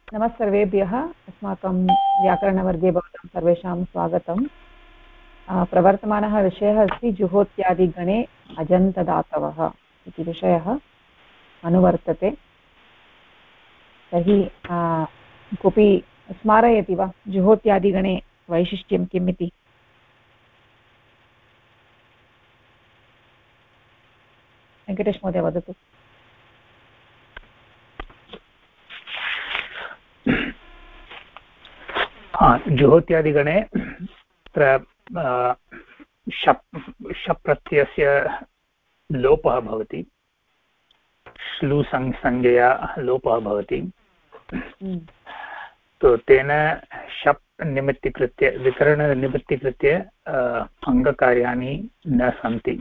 नमः सर्वेभ्यः। अस्माकं व्याकरणवर्गे भवतां सर्वेषां स्वागतम्। प्रवर्तमानः विषयः अस्ति जुहोत्यादिगणे अजन्तदातवः इति विषयः अनुवर्तते। तर्हि कोऽपि स्मारयति वा जुहोत्यादिगणे वैशिष्ट्यं किम् इति? वेङ्कटेश महोदय वदतु। जुहोत्यादिगणे शप् प्रत्ययस्य लोपः भवति, श्लू संज्ञया लोपः भवति। तो तेन शप् निमित्तीकृत्य विकरणनिमित्तीकृत्य अङ्गकार्याणि न सन्ति,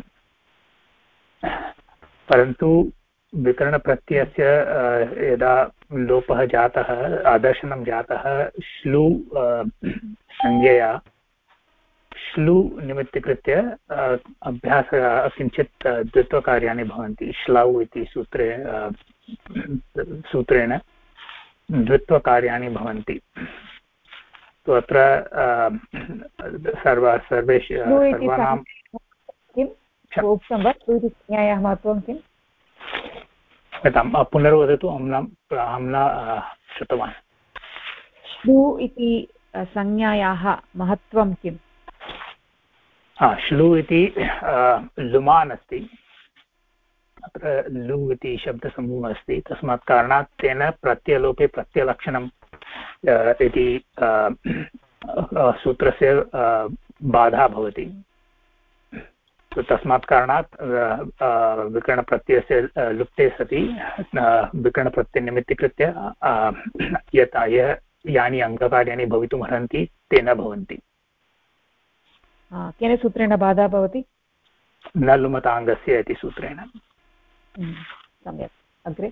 परन्तु विकरणप्रत्ययस्य यदा लोपः जातः, आदर्शनं जातः, श्लू संज्ञया श्लू निमित्तीकृत्य अभ्यासः किञ्चित् द्वित्वकार्याणि भवन्ति। श्लौ इति सूत्रेण द्वित्वकार्याणि भवन्ति। तु अत्र सर्वानां किम् उक्तं वा? संज्ञायाः महत्त्वं किम्? पुनर्वदतु, अहं न श्रुतवान्। श्लू इति संज्ञायाः महत्त्वं किम्? श्लू इति लुमान् अस्ति, अत्र लु इति शब्दसमूहः अस्ति, तस्मात् कारणात् तेन प्रत्ययलोपे प्रत्ययलक्षणम् इति सूत्रस्य बाधा भवति। तस्मात् कारणात् विकरणप्रत्ययस्य लुप्ते सति विकरणप्रत्ययनिमित्तीकृत्य यानि अङ्गकार्याणि भवितुमर्हन्ति ते न भवन्ति। केन सूत्रेण बाधा भवति? न लुमताङ्गस्य इति सूत्रेण। सम्यक्। अग्रे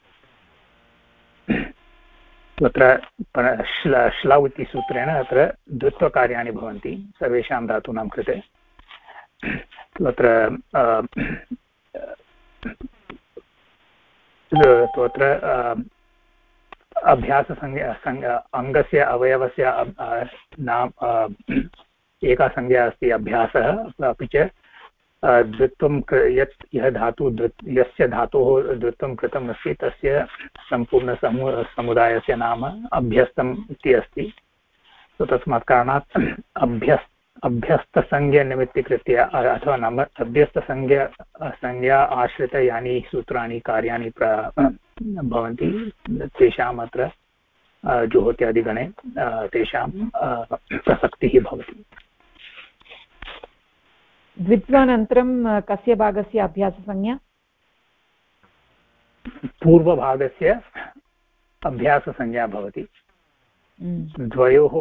तत्र श्लौ इति सूत्रेण अत्र द्वित्वकार्याणि भवन्ति सर्वेषां धातूनां कृते। तत्र अङ्गस्य अवयवस्य नाम एका संज्ञा अस्ति अभ्यासः, अपि च द्वित्वं यस्य धातोः द्वित्वं कृतम् अस्ति तस्य सम्पूर्णसमुदायस्य नाम अभ्यस्तम् इति अस्ति। तस्मात् कारणात् अभ्यस्तसंज्ञनिमित्तीकृत्य अथवा नाम अभ्यस्तसंज्ञा आश्रित यानि सूत्राणि कार्याणि भवन्ति तेषाम् अत्र जुहोत्यादिगणे तेषां प्रसक्तिः भवति। द्वित्वानन्तरं कस्य भागस्य अभ्याससंज्ञा? पूर्वभागस्य अभ्याससंज्ञा भवति। द्वयोः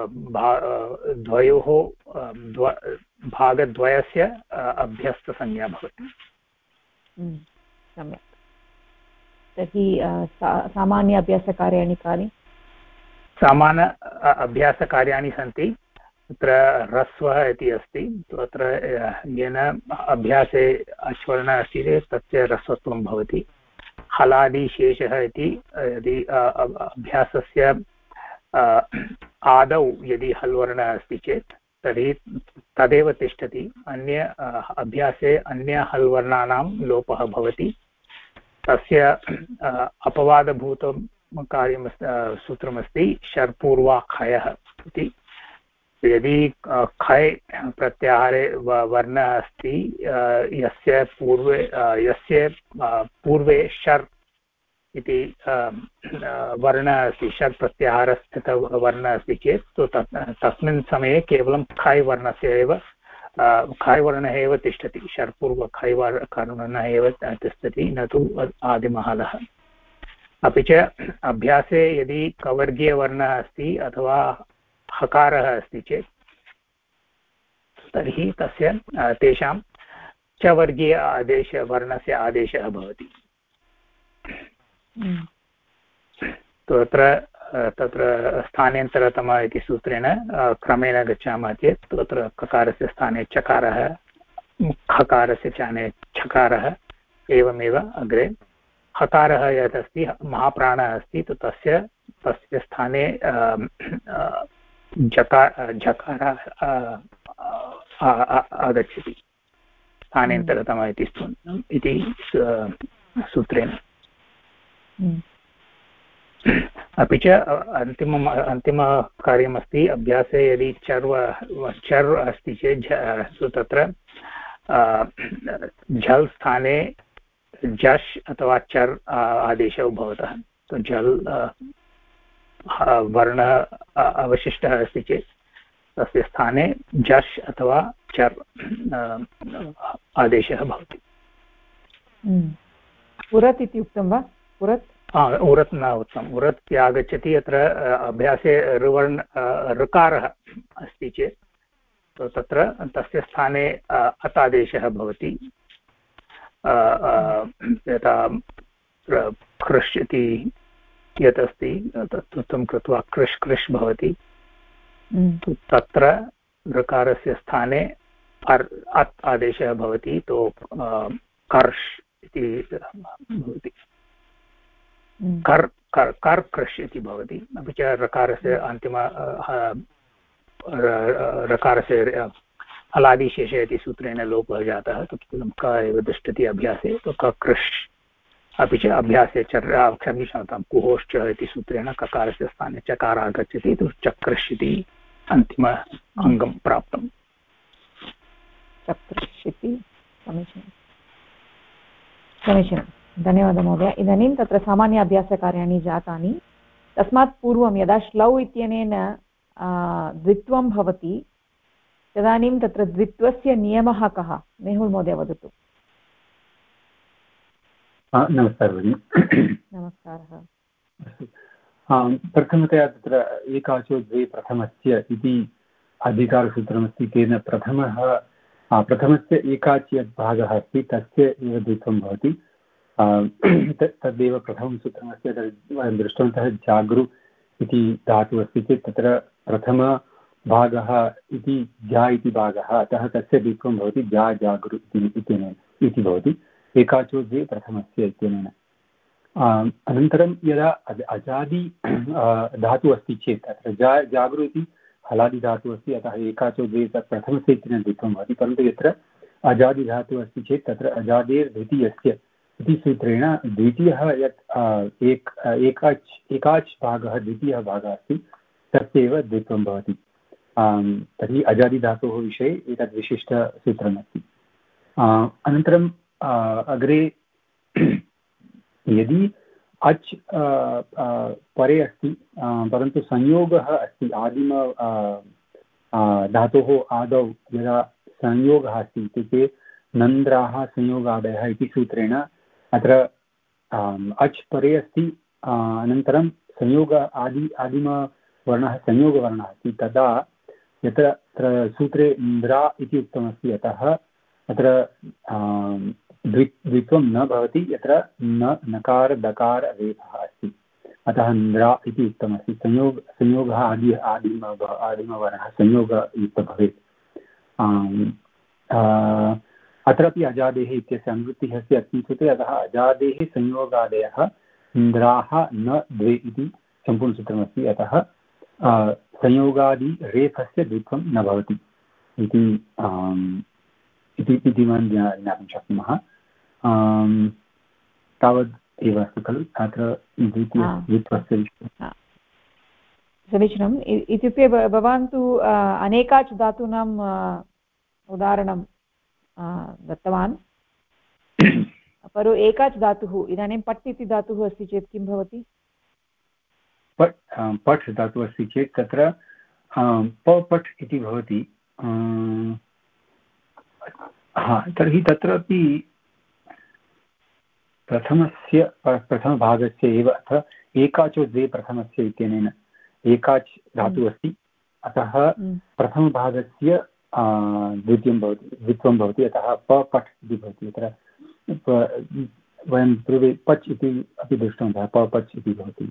भागद्वयस्य अभ्यस्तसंज्ञा भवति। सम्यक्। तर्हि सामान्य अभ्यासकार्याणि कानि? सामान्य अभ्यासकार्याणि सन्ति। तत्र ह्रस्वः इति अस्ति, तत्र येन अभ्यासे अश्वर्णः अस्ति चेत् तस्य ह्रस्वत्वं भवति। हलादिशेषः इति यदि अभ्यासस्य आदौ यदि हल्वर्णः अस्ति चेत् तर्हि तदेव तिष्ठति, अन्य अभ्यासे अन्य हल्वर्णानां लोपः भवति। तस्य अपवादभूतं कार्यं सूत्रमस्ति शर्पूर्वाखयः इति। यदि खय प्रत्याहारे वर्णः अस्ति यस्य पूर्वे शर् इति वर्णः अस्ति, षट् प्रत्याहारस्थितवर्णः अस्ति चेत् तो तस्मिन् समये केवलं खै वर्णः एव तिष्ठति, षट्पूर्व खै वर्णः एव तिष्ठति, न तु आदिमहलः। अपि च अभ्यासे यदि कवर्गीयवर्णः अस्ति अथवा हकारः अस्ति चेत् तर्हि तस्य तेषां च वर्गीय वर्णस्य आदेशः भवति। तत्र स्थानेन्तरतम इति सूत्रेण क्रमेण गच्छामः चेत् तत्र ककारस्य स्थाने चकारः, खकारस्य स्थाने छकारः, एवमेव अग्रे हकारः यत् अस्ति महाप्राणः अस्ति तस्य तस्य स्थाने झकार आगच्छति स्थानेन्तरतम इति सूत्रेण। अपि च अन्तिमकार्यमस्ति अभ्यासे यदि चर् अस्ति चेत् तत्र झल् स्थाने झष् अथवा चर् आदेशौ भवतः। तो झल् वर्णः अवशिष्टः अस्ति चेत् तस्य स्थाने झष् अथवा चर् आदेशः भवति। उरत् इति उक्तं वा? उरत् न उक्तम्। उरत् आगच्छति अत्र अभ्यासे ऋकारः अस्ति चेत् तो तत्र तस्य स्थाने अत् आदेशः भवति। यथा कृष् इति यत् अस्ति तत्त्वं कृत्वा कृष् कृष् भवति। तत्र ऋकारस्य स्थाने अत् आदेशः भवति तो कर्ष् इति भवति। कर् कृष् इति भवति। अपि च ऋकारस्य अन्तिम ऋकारस्य हलादिशेषे इति सूत्रेण लोपः जातः तत्पूर्वं क एव तिष्ठति अभ्यासे तो ककृष्। अपि च अभ्यासे क्षम्यतां कुहोश्च इति सूत्रेण ककारस्य स्थाने चकार आगच्छति तु चकृष् इति अन्तिम अङ्गं प्राप्तम्। चकृष् इति समीचीनं। धन्यवादः महोदय। इदानीं तत्र सामान्य अभ्यासकार्याणि जातानि। तस्मात् पूर्वं यदा श्लौ इत्यनेन द्वित्वं भवति तदानीं तत्र द्वित्वस्य नियमः कः? मेहुल् महोदय वदतु। नमस्कारः भगिनि। नमस्कारः। प्रथमतया तत्र एकाचो द्वे प्रथमस्य इति अधिकारसूत्रमस्ति। तेन प्रथमस्य एकाचि यत् भागः अस्ति तस्य एव द्वित्वं भवति। तद्देव प्रथमं सूत्रमस्ति। वयं दृष्टवन्तः जागृ इति धातुः अस्ति चेत् तत्र प्रथमभागः इति जा इति भागः अतः तस्य द्वित्वं भवति जा जागृ इति भवति एकाचो द्वे प्रथमस्य इत्यनेन। अनन्तरं यदा अजादि धातुः अस्ति चेत् अत्र जागृ इति हलादिधातुः अस्ति अतः एकाचो द्वे तत् प्रथमस्य इत्यनेन द्वित्वं भवति। परन्तु यत्र अजादिधातुः अस्ति चेत् तत्र अजादेर्द्वितीयस्य इति सूत्रेण द्वितीयः यत् एकाच् भागः द्वितीयः भागः अस्ति तस्यैव द्वित्वं भवति। तर्हि अजादिधातोः विषये एतद् विशिष्टसूत्रमस्ति। अनन्तरं अग्रे यदि अच् परे अस्ति परन्तु संयोगः अस्ति आदिम धातोः आदौ यदा संयोगः अस्ति इत्युक्ते नन्द्राः संयोगादयः इति सूत्रेण अत्र अच् परे अस्ति अनन्तरं संयोग आदिमवर्णः संयोगवर्णः अस्ति तदा यत्र सूत्रे इन्द्रा इति उक्तमस्ति अतः अत्र द्वित्वं न भवति यत्र न नकार दकार रेफः अस्ति अतः इन्द्रा इति उक्तमस्ति। संयोगः आदिमवर्णः संयोगयुक्तः भवेत्। अत्रापि अजादेः इत्यस्य अनुवृत्तिः अस्ति अस्मिन् सूत्रे अतः अजादेः संयोगादयः इन्द्राः न द्वे इति सम्पूर्णसूत्रमस्ति अतः संयोगादि रेफस्य द्वित्वं न भवति इति वयं ज्ञातुं शक्नुमः। तावद् एव अस्ति खलु अत्र द्वित्वस्य विषये। समीचीनम्। इत्युक्ते भवान् तु अनेकाच् धातूनाम् उदाहरणं दत्तवान् परन्तु एकाच् धातुः इदानीं पट् इति धातुः अस्ति चेत् किं भवति? पठ् धातुः अस्ति चेत् तत्र पट् इति भवति। तर्हि तत्रापि प्रथमभागस्य एव अथ एकाचो द्वे प्रथमस्य इत्यनेन एकाच् धातुः अस्ति अतः प्रथमभागस्य द्वित्वं भवति अतः पट् इति भवति। तत्र वयं पूर्वे पच् इति अपि दृष्टवन्तः पच् इति भवति।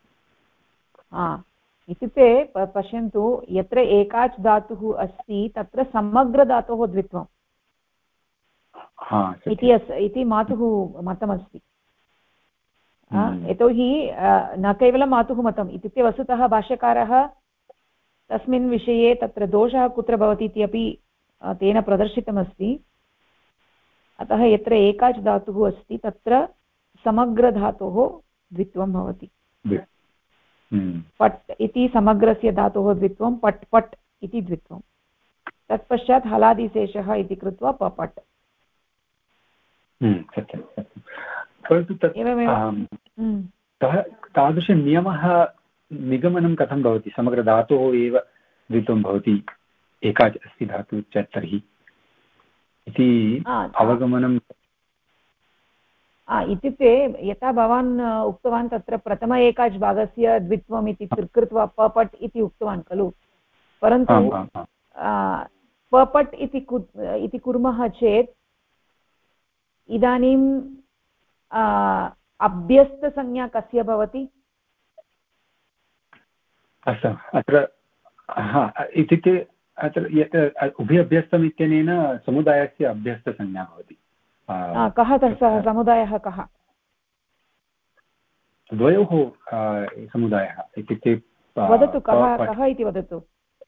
इत्युक्ते पश्यन्तु यत्र एकाच् धातुः अस्ति तत्र समग्रधातोः द्वित्वम् इति मातुः मतमस्ति। यतोहि न केवलं मातुः मतम् इत्युक्ते वस्तुतः भाष्यकारः तस्मिन् विषये तत्र दोषः कुत्र भवति इति अपि तेन प्रदर्शितमस्ति। अतः यत्र एकाच् धातुः अस्ति तत्र समग्रधातोः द्वित्वं भवति। पट् इति समग्रस्य धातोः द्वित्वं, पट् पट् इति द्वित्वं। तत्पश्चात् हलादिशेषः इति कृत्वा पपट्। सत्यं सत्यं। परन्तु तत् तादृशनियमः निगमनं कथं भवति? समग्रधातोः एव द्वित्वं भवति एकाच् अस्ति धातुः च तर्हि इति अवगमनं। इत्युक्ते यथा भवान् उक्तवान् तत्र प्रथम एकाच् भागस्य द्वित्वम् इति कृत्वा पपट् इति उक्तवान् खलु। परन्तु पपट् इति कुर्मः चेत् इदानीं अभ्यस्तसंज्ञा कस्य भवति? अस्तु, अत्र इत्युक्ते अत्र यत् उभयभ्यस्तम् इत्यनेन समुदायस्य अभ्यस्तसंज्ञा भवति। कः सः समुदायः? कः? द्वयोः समुदायः इत्युक्ते वदतु, कः इति वदतु।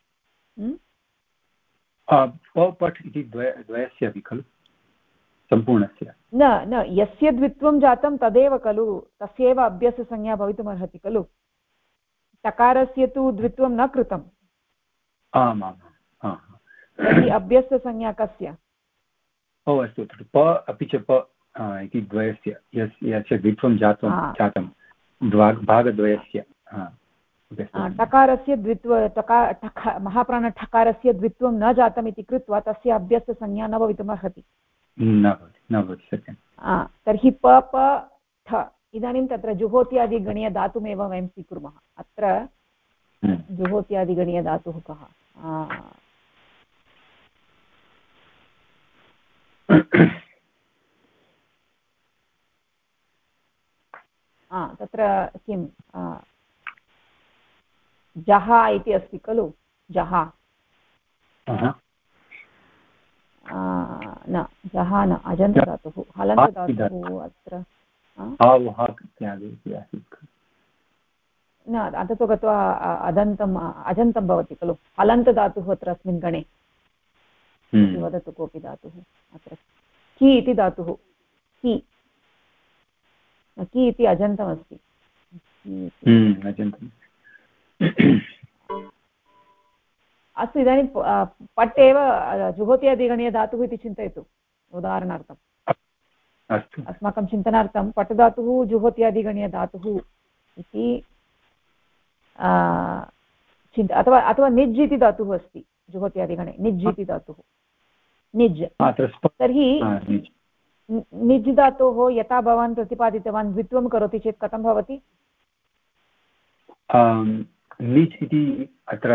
पट् इति द्वयस्य अपि खलु, सम्पूर्णस्य? न, यस्य द्वित्वं जातं तदेव खलु, तस्यैव अभ्यस्तसंज्ञा भवितुमर्हति खलु। टकारस्य तु द्वित्वं न कृतम्। तर्हि अभ्यस्तसंज्ञा कस्य? अस्तु, प अपि च प इति द्वयस्य यस्य द्वित्वं जातं भागद्वयस्य टकारस्य महाप्राणठकारस्य द्वित्वं न जातम् इति कृत्वा तस्य अभ्यस्तसंज्ञा न भवितुमर्हति। न भवति सत्यं। तर्हि प प ठ इदानीं तत्र जुहोत्यादिगणीयधातुमेव वयं स्वीकुर्मः। अत्र जुहोत्यादिगणीयधातुः कः? तत्र किं जहा इति अस्ति खलु, जहा। न, जहा न, अजन्तधातुः, हलन्तधातुः अत्र न, अन्ततो गत्वा अजन्तं भवति खलु। हलन्तधातुः अत्र अस्मिन् गणे वदतु कोऽपि धातुः। अत्र कि इति धातुः, कि इति अजन्तमस्ति। अस्तु, इदानीं पट् एव जुहोत्यादिगणीयधातुः इति चिन्तयतु उदाहरणार्थम्। अस्माकं चिन्तनार्थं पट् धातुः जुहोत्यादिगणीयधातुः इति अथवा निज् इति धातुः अस्ति जुहोत्यादिगणे, निज् इति धातुः, निज्। तर्हि निज् धातोः यथा भवान् प्रतिपादितवान् द्वित्वं करोति चेत् कथं भवति? निज् इति अत्र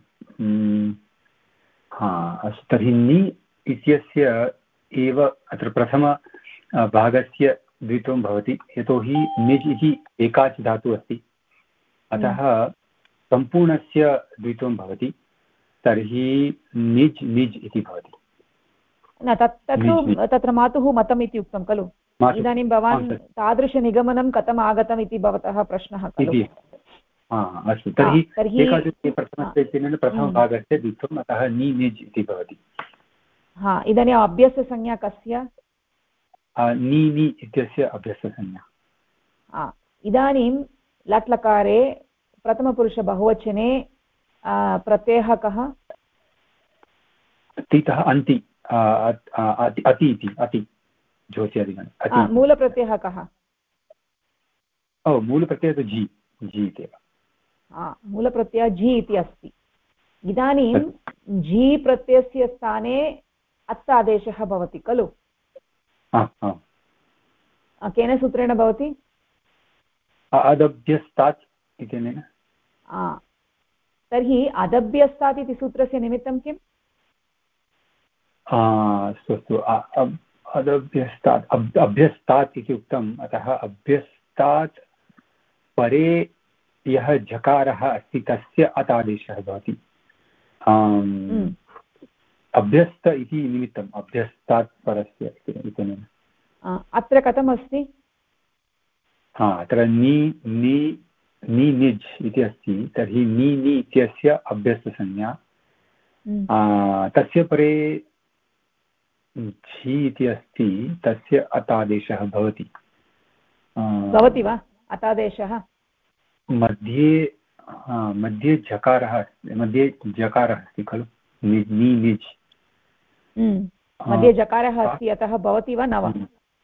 तर्हि नि इत्यस्य एव अत्र प्रथम भागस्य द्वित्वं भवति, यतोहि निज् इति एकाच् धातुः अस्ति, अतः सम्पूर्णस्य द्वित्वं भवति। तर्हि निज् निज् इति भवति। न, तत्तु तत्र मातुः मतम् इति उक्तं खलु। इदानीं भवान् तादृशनिगमनं कथम् आगतम् इति भवतः प्रश्नः खलु। अस्तु, तर्हि प्रथमभागस्य द्वित्वम्, अतः नि निज् इति भवति। इदानीम् अभ्यस्तसंज्ञा कस्य? नि इत्यस्य अभ्यस्तसंज्ञा। इदानीं लट्लकारे प्रथमपुरुषबहुवचने प्रत्ययः कः? तितः अन्ति, अति इति, अति ज्योत्यादिगणे। मूलप्रत्ययः कः? मूलप्रत्ययः तु झि इत्येव। मूलप्रत्ययः झि इति अस्ति। इदानीं झि प्रत्ययस्य स्थाने अत् आदेशः भवति खलु। केन सूत्रेण भवति? अदभ्यस्तात् इत्यनेन। तर्हि अदभ्यस्तात् इति सूत्रस्य निमित्तं किम्? अस्तु, अदभ्यस्तात् अभ्यस्तात् इति उक्तम्, अतः अभ्यस्तात् परे यः झकारः अस्ति तस्य अत् आदेशः भवति। अभ्यस्त इति निमित्तम्, अभ्यस्तात् परस्य इत्यनेन। अत्र कथमस्ति? अत्र नि नि नि निज् इति अस्ति तर्हि नि नि इत्यस्य अभ्यस्तसंज्ञा तस्य परे झि इति अस्ति तस्य अतादेशः भवति वा अतादेशः मध्ये मध्ये झकारः मध्ये जकारः अस्ति खलु नि निज् मध्ये जकारः अस्ति अतः भवति वा न वा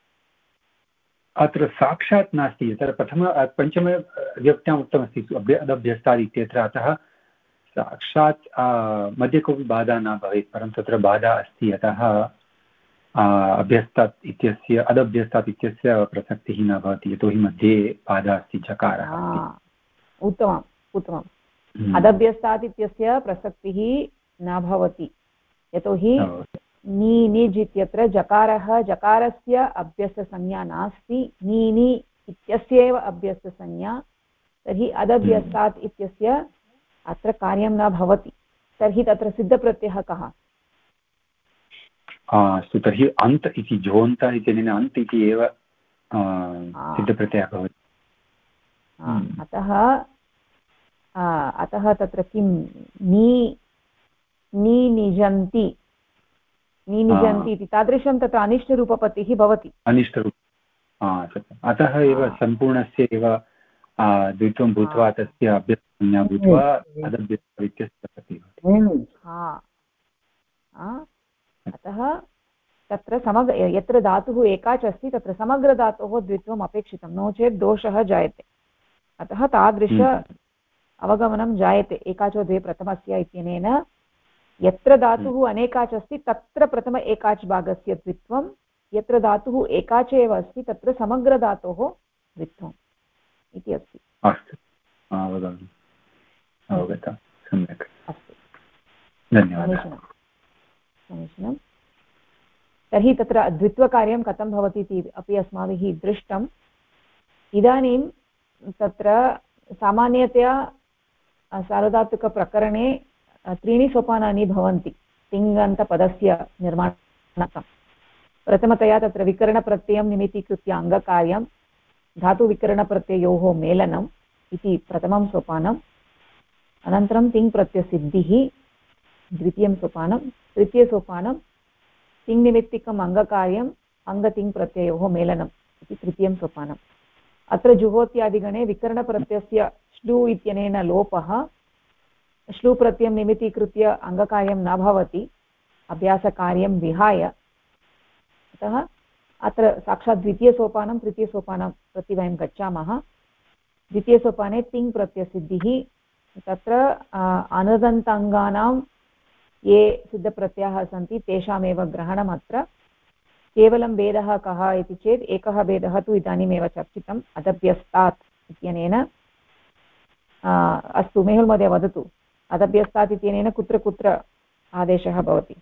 अत्र साक्षात् नास्ति अत्र पञ्चम व्यक्त्याम् उक्तमस्ति अदभ्यस्तात् इत्यत्र अतः साक्षात् मध्ये कोऽपि बाधा न भवेत् परन्तु तत्र बाधा अस्ति अतः अभ्यस्तात् इत्यस्य अदभ्यस्तात् इत्यस्य प्रसक्तिः न भवति यतोहि मध्ये बाधा अस्ति चकारः उत्तमम् उत्तमम् अदभ्यस्तात् इत्यस्य प्रसक्तिः न भवति यतोहि नि निज् इत्यत्र जकारस्य अभ्यस्तसंज्ञा नास्ति नि नि इत्यस्यैव अभ्यस्तसंज्ञा तर्हि अदभ्यस्तात् इत्यस्य अत्र कार्यं न भवति तर्हि तत्र सिद्धप्रत्ययः कः अस्तु तर्हि अन्त इति जोन्त इत्यनेन अन्त इति एव सिद्धप्रत्ययः भवति अतः तत्र किं नि निजन्ति इति तादृशं तत्र अनिष्टरूपपत्तिः भवति अतः एव सम्पूर्णस्य एव द्वित्वं भूत्वा तस्य अभ्यस्तसंज्ञा भूत्वा अदभ्यस्तस्य अतः तत्र यत्र धातुः एकाच् अस्ति तत्र समग्रधातोः द्वित्वम् अपेक्षितं नो चेत् दोषः जायते अतः तादृश अवगमनं जायते एकाचो द्वे प्रथमस्य इत्यनेन यत्र धातुः अनेकाच् अस्ति तत्र प्रथम एकाच् भागस्य द्वित्वं यत्र धातुः एकाच् एव अस्ति तत्र समग्रधातोः द्वित्वम् इति अस्ति अस्तु अवगतं सम्यक् अस्तु धन्यवादः समीचीनं तर्हि तत्र द्वित्वकार्यं कथं भवति इति अपि अस्माभिः दृष्टम् इदानीं तत्र सामान्यतया सार्वधातुकप्रकरणे त्रीणि सोपानानि भवन्ति तिङन्तपदस्य निर्माणार्थं प्रथमतया तत्र विकरणप्रत्ययं निमित्तीकृत्य अङ्गकार्यं धातुविकरणप्रत्ययोः मेलनम् इति प्रथमं सोपानम् अनन्तरं तिङ्प्रत्ययसिद्धिः द्वितीयं सोपानं तृतीयसोपानं तिङ्निमित्तिकम् अङ्गकार्यम् अङ्गतिङ्प्रत्ययोः मेलनम् इति तृतीयं सोपानम् अत्र जुहोत्यादिगणे विकरणप्रत्ययस्य श्लू इत्यनेन लोपः श्लू प्रत्ययं निमित्तीकृत्य अङ्गकार्यं न भवति अभ्यासकार्यं विहाय अतः अत्र साक्षात् द्वितीयसोपानं तृतीयसोपानं प्रति वयं गच्छामः द्वितीयसोपाने तिङ् प्रत्ययसिद्धिः तत्र अनुदन्ताङ्गानां ये सिद्धप्रत्ययाः सन्ति तेषामेव ग्रहणम् अत्र केवलं भेदः कः इति चेत् एकः भेदः तु इदानीमेव चर्चितम् अदभ्यस्तात् इत्यनेन अस्तु मेहुल् महोदय वदतु अदभ्यस्तात् इत्यनेन कुत्र कुत्र आदेशः भवति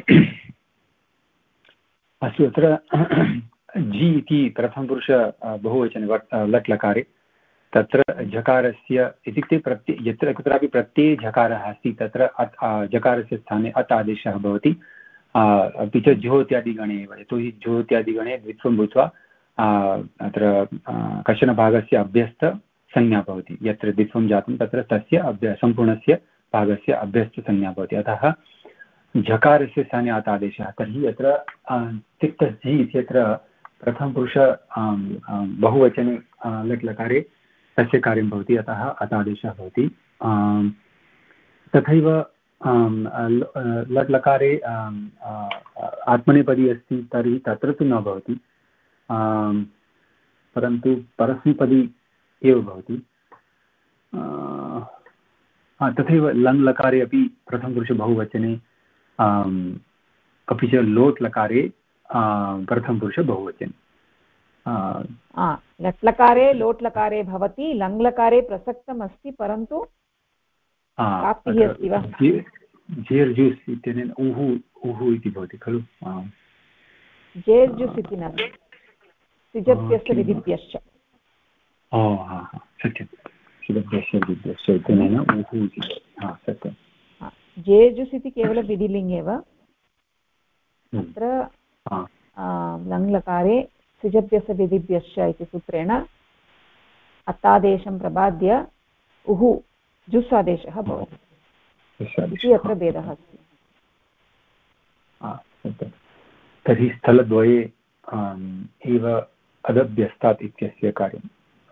अस्तु अत्र जि इति प्रथमपुरुष बहुवचने लट् लकारे तत्र झकारस्य इत्युक्ते यत्र कुत्रापि प्रत्यये झकारः अस्ति तत्र झकारस्य स्थाने अत् आदेशः भवति अपि च ज्योत्यादिगणे एव यतोहि ज्योत्यादिगणे द्वित्वं भूत्वा अत्र कश्चन भागस्य अभ्यस्तसंज्ञा भवति यत्र द्वित्वं जातं तत्र तस्य सम्पूर्णस्य भागस्य अभ्यस्तसंज्ञा भवति अतः झकारस्य स्थाने अत् आदेशः तर्हि यत्र तिक्तझि इत्यत्र प्रथमपुरुष बहुवचने लट् लकारे तस्य कार्यं भवति अतः अत् आदेशः भवति तथैव लट् लकारे आत्मनेपदी अस्ति तर्हि तत्र तु न भवति परन्तु परस्मैपदी एव भवति तथैव लङ् लकारे अपि प्रथमपुरुष बहुवचने अपि च लोट् लकारे प्रथमपुरुष बहुवचने लट् लकारे लोट् लकारे भवति लङ् लकारे प्रसक्तम् अस्ति परन्तु प्राप्तिः अस्ति वा जेर्जुस् इत्यनेन उः इति भवति खलु जेर्जुस् इति न सिजप्यस्य विधिभ्यश्च सत्यं सिजप्यस्य विधिभ्यश्च इत्यनेन उः इति सत्यं जेर्जुस् इति केवलं विधिलिङ्ग् एव अत्र लङ् लकारे सिजप्यस्य विधिभ्यश्च इति सूत्रेण अत्तादेशं प्रबाद्य उः जुस् आदेशः भवति इति अत्र भेदः अस्ति। तर्हि स्थलद्वये एव अदभ्यस्तात् इत्यस्य कार्यम्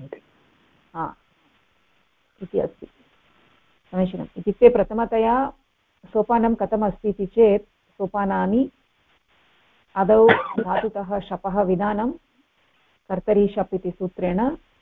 इति अस्ति। समीचीनम्। इत्युक्ते प्रथमतया सोपानं कथमस्ति इति चेत् सोपानानि आदौ धातुतः शपः विधानं कर्तरी शप् इति सूत्रेण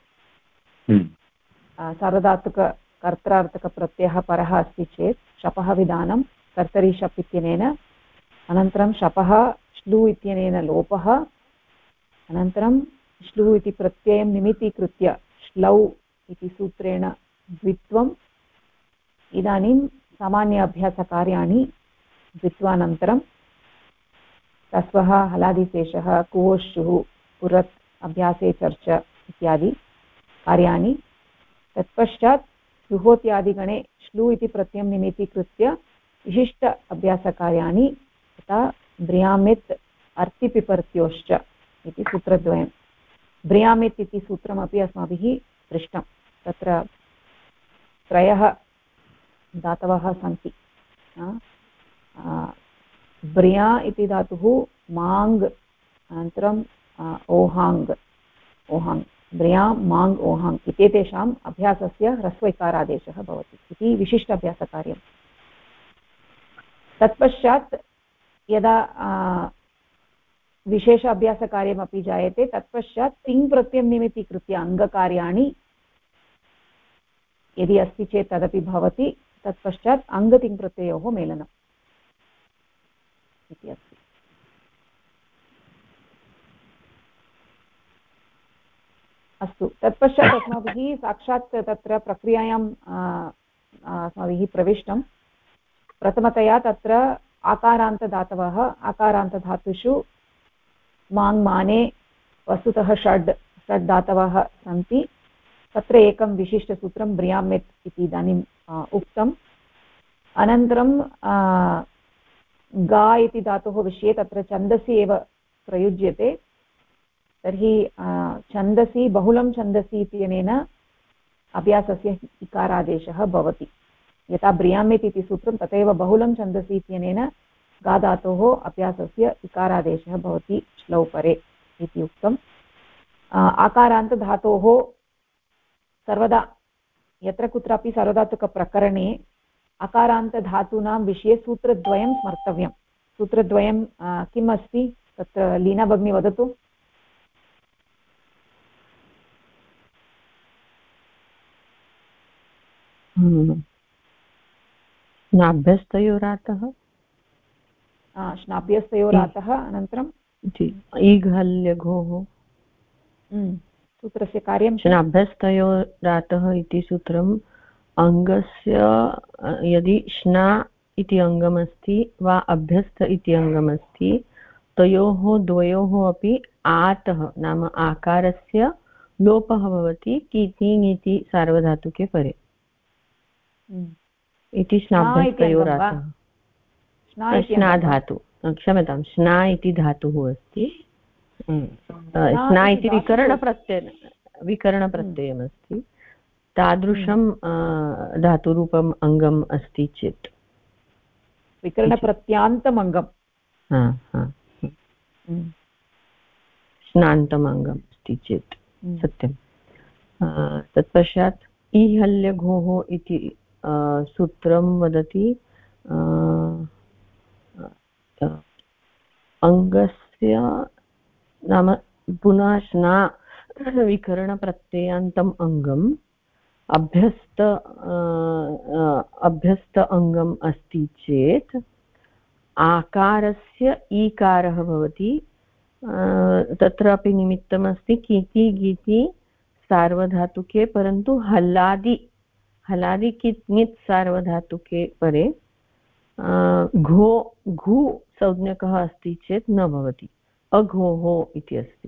सार्वधातुककर्त्रार्थकप्रत्ययः परः अस्ति चेत् शपः विधानं कर्तरी शप् इत्यनेन, अनन्तरं शपः श्लू इत्यनेन लोपः, अनन्तरं श्लू इति प्रत्ययं निमित्तीकृत्य श्लौ इति सूत्रेण द्वित्वम्। इदानीं सामान्य अभ्यासकार्याणि द्वित्वानन्तरं ह्रस्वः हलादिशेषः कुवोश्चुः पुरत् अभ्यासे चर्च इत्यादि कार्याणि। तत्पश्चात् जुहोत्यादिगणे श्लू इति प्रत्ययं निमित्तीकृत्य विशिष्ट अभ्यासकार्याणि तथा ब्रियामित् अर्तिपिपर्त्योश्च इति सूत्रद्वयं। ब्रियामित् इति सूत्रमपि अस्माभिः दृष्टं। तत्र त्रयः धातवः सन्ति। ब्रिया इति धातुः माङ्, अनन्तरं ओहाङ्, ब्रिया माङ् ओहाङ् इत्येतेषाम् अभ्यासस्य ह्रस्वैकारादेशः भवति इति विशिष्ट अभ्यासकार्यं। तत्पश्चात् यदा विशेष अभ्यासकार्यमपि जायते तत्पश्चात् तिङ् प्रत्ययं निमित्तीकृत्य अङ्गकार्याणि यदि अस्ति चेत् तदपि भवति। तत्पश्चात् अङ्गतिङ् प्रत्ययोः मेलनम् इति अस्ति। अस्तु, तत्पश्चात् अस्माभिः साक्षात् तत्र प्रक्रियायाम् अस्माभिः प्रविष्टं। प्रथमतया तत्र आकारान्तधातवः, आकारान्तधातुषु माङ् माने वस्तुतः षड् धातवः सन्ति। तत्र एकं विशिष्टसूत्रं ब्रियामित् इति इदानीम् उक्तम्। अनन्तरं गा इति धातोः विषये तत्र छन्दसि एव प्रयुज्यते। तर्हि छन्दसि बहुलं छन्दसि इत्यनेन अभ्यासस्य इकारादेशः भवति। यथा ब्रियामित् इति सूत्रं तथैव बहुलं छन्दसि इत्यनेन गा धातोः अभ्यासस्य इकारादेशः भवति श्लौ परे इति उक्तम्। आकारान्तधातोः सर्वदा यत्र कुत्रापि सार्वधातुकप्रकरणे अकारान्तधातूनां विषये सूत्रद्वयं स्मर्तव्यं। सूत्रद्वयं किम् अस्ति तत्र लीना भगिनी वदतु। श्नाभ्यस्तयोरातः, श्नाभ्यस्तयोरातः, अनन्तरं ईघल्यघोः सूत्रस्य कार्यं श्नाभ्यस्तयोरातः इति सूत्रम् अङ्गस्य यदि श्ना इति अङ्गमस्ति वा अभ्यस्त इति अङ्गमस्ति तयोः द्वयोः अपि आतः नाम आकारस्य लोपः भवति किति इति सार्वधातुके परे इति श्नाभ्यस्तयोरातः। श्ना धातु, क्षम्यतां, श्ना इति धातुः अस्ति। स्ना इति विकरणप्रत्ययमस्ति। तादृशं धातुरूपम् अङ्गम् अस्ति चेत् विकरणप्रत्यान्तम् अङ्गं, स्नान्तम् अङ्गम् अस्ति चेत् सत्यं। तत्पश्चात् ईहल्यघोः इति सूत्रं वदति अङ्गस्य नाम पुनः स्ना विकरणप्रत्ययान्तम् अङ्गम् अभ्यस्त अङ्गम् अस्ति चेत् आकारस्य ईकारः भवति। तत्रापि निमित्तमस्ति किति गीति सार्वधातुके, परन्तु हलादि कित् सार्वधातुके परे घू संज्ञकः अस्ति चेत् न भवति, अघोः इति अस्ति।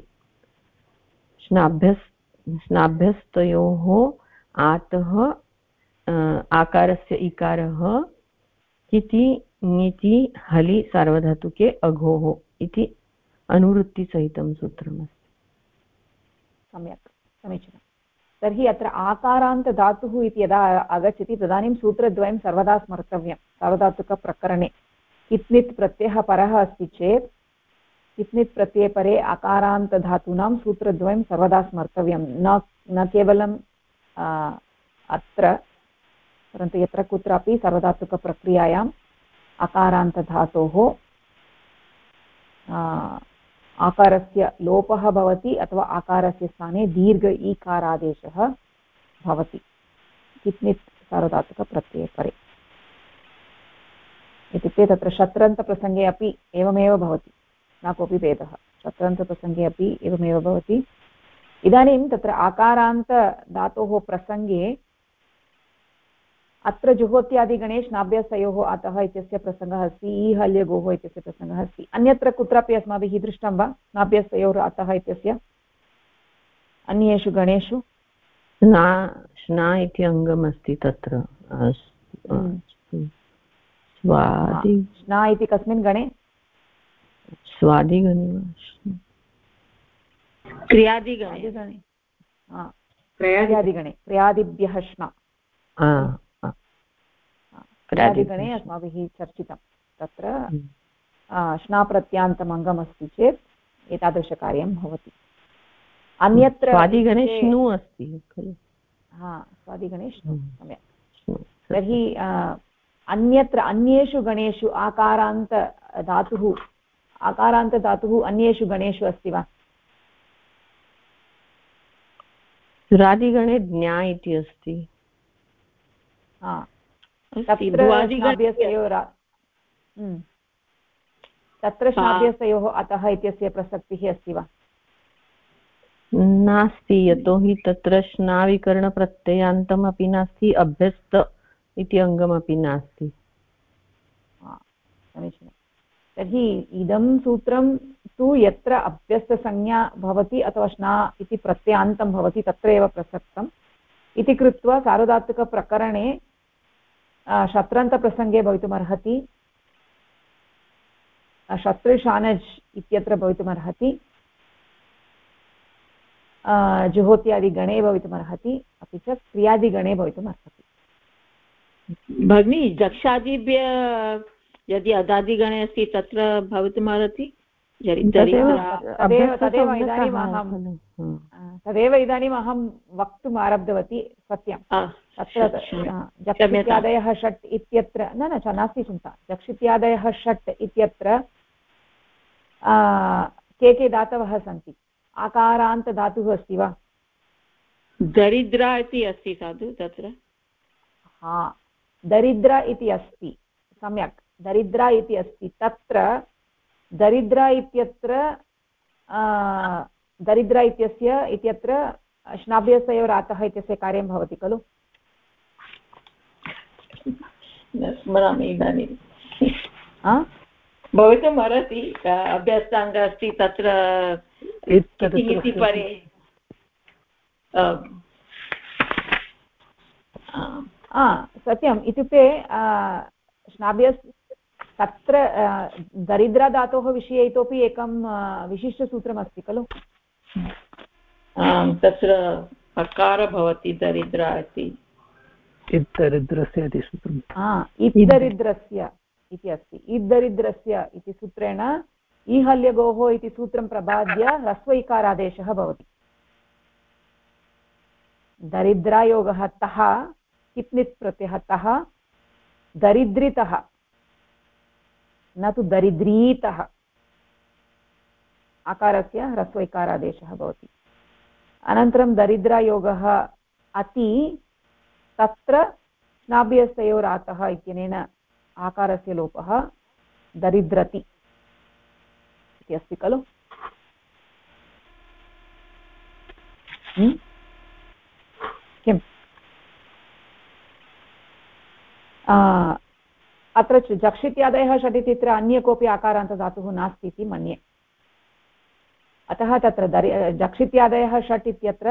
श्नाभ्यस्तयोः आतः आकारस्य इकारः किति ङिति हलि सार्वधातुके अघोः इति अनुवृत्तिसहितं सूत्रमस्ति। सम्यक्, समीचीनम्। तर्हि अत्र आकारान्तधातुः इति यदा आगच्छति तदानीं सूत्रद्वयं सर्वदा स्मर्तव्यं सार्वधातुकप्रकरणे कित्नित् प्रत्ययः परः अस्ति चेत् कित्नित् प्रत्यये परे आकारान्तधातूनां सूत्रद्वयं सर्वदा स्मर्तव्यं न केवलं अत्र परन्तु यत्र कुत्रापि सार्वधातुकप्रक्रियायाम् आकारान्तधातोः आकारस्य लोपः भवति अथवा आकारस्य स्थाने दीर्घ ईकारादेशः भवति कित्नित् सार्वधातुकप्रत्यये परे इत्युक्ते तत्र शत्रन्तप्रसङ्गे अपि एवमेव भवति न कोऽपि भेदः शत्रन्तप्रसङ्गे अपि एवमेव भवति इदानीं तत्र आकारान्तधातोः प्रसङ्गे अत्र जुहोत्यादिगणे श्नाभ्यस्तयोः अतः इत्यस्य प्रसङ्गः अस्ति ईहल्यगोः इत्यस्य प्रसङ्गः अस्ति अन्यत्र कुत्रापि अस्माभिः दृष्टं वा श्नाभ्यस्तयोः अतः इत्यस्य अन्येषु गणेषु श्ना इति अङ्गम् अस्ति तत्र श्ना इति कस्मिन् गणे स्वादिगणे क्रियादिगणे क्रियादिभ्यः श्ना क्रियादिगणे अस्माभिः चर्चितं तत्र श्नाप्रत्यान्तम् अङ्गमस्ति चेत् एतादृशकार्यं भवति अन्यत्र स्वादिगणे श्नु अस्ति खलु स्वादिगणे श्नु सम्यक् तर्हि अन्यत्र अन्येषु गणेषु आकारान्तधातुः अन्येषु गणेषु अस्ति वा सुरादिगणे ज्ञा इति अस्ति तत्र श्नाभ्यस्तयोः अतः इत्यस्य प्रसक्तिः अस्ति वा नास्ति यतोहि तत्र श्नाविकरणप्रत्ययान्तम् अपि नास्ति अभ्यस्त इति अङ्गमपि नास्ति समीचीनं तर्हि इदं सूत्रं तु यत्र अभ्यस्तसंज्ञा भवति अथवा श्ना इति प्रत्ययान्तं भवति तत्र एव प्रसक्तम् इति कृत्वा सार्वधातुकप्रकरणे शत्रन्तप्रसङ्गे भवितुमर्हति शत्रुशानज् इत्यत्र भवितुमर्हति जुहोत्यादिगणे भवितुमर्हति अपि च क्रियादिगणे भवितुमर्हति भगिनी जक्षादिभ्य यदि अदादिगणे अस्ति तत्र भवितुमर्हति तदेव इदानीम् अहं वक्तुम् आरब्धवती सत्यं तत्र जक्षित्यादयः षट् इत्यत्र न नास्ति चिन्ता जक्षित्यादयः षट् इत्यत्र के धातवः सन्ति आकारान्तधातुः अस्ति वा दरिद्रा इति अस्ति साधु तत्र दरिद्र इति अस्ति सम्यक् दरिद्रा इति अस्ति तत्र दरिद्रा इत्यत्र श्नाभ्यस्तयोरातः इत्यस्य कार्यं भवति खलु स्मरामि इदानीं भवितुमर्हति अभ्यस्ताङ्ग अस्ति तत्र इति परे सत्यम् इत्युक्ते श्नाभ्यस् तत्र दरिद्रधातोः विषये इतोपि एकं विशिष्टसूत्रमस्ति खलु तत्र हकार भवति दरिद्रा इति दरिद्रस्य इति सूत्रम् इद्दरिद्रस्य इति अस्ति इद्दरिद्रस्य इति सूत्रेण ईहल्यगोः इति सूत्रं प्रबाद्य ह्रस्व इकारादेशः भवति दरिद्रायोगः तः कित्नित् प्रत्ययः तः दरिद्रितः न तु दरिद्रीतः आकारस्य ह्रस्व इकारादेशः भवति अनन्तरं दरिद्रायोगः अति तत्र श्नाभ्यस्तयोरातः इत्यनेन आकारस्य लोपः दरिद्रति इति अस्ति खलु किम् अत्र जक्षित्यादयः षट् इत्यत्र अन्य कोऽपि आकारान्तधातुः नास्ति इति मन्ये अतः तत्र जक्षित्यादयः षट् इत्यत्र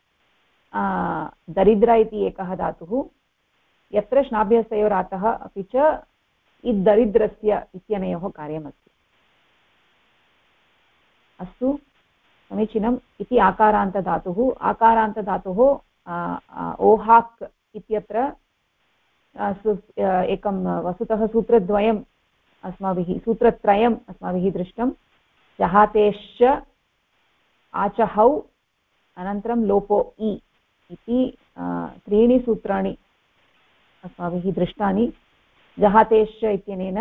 दरिद्र इति एकः धातुः यत्र श्नाभ्यस्तयोरातः अपि च इद्दरिद्रस्य इत्यनयोः कार्यमस्ति अस्तु समीचीनम् इति आकारान्तधातुः ओहाक् इत्यत्र एकं वस्तुतः सूत्रद्वयम् अस्माभिः सूत्रत्रयम् अस्माभिः दृष्टं जहातेश्च आचहौ अनन्तरं लोपो इ इति त्रीणि सूत्राणि अस्माभिः दृष्टानि जहातेश्च इत्यनेन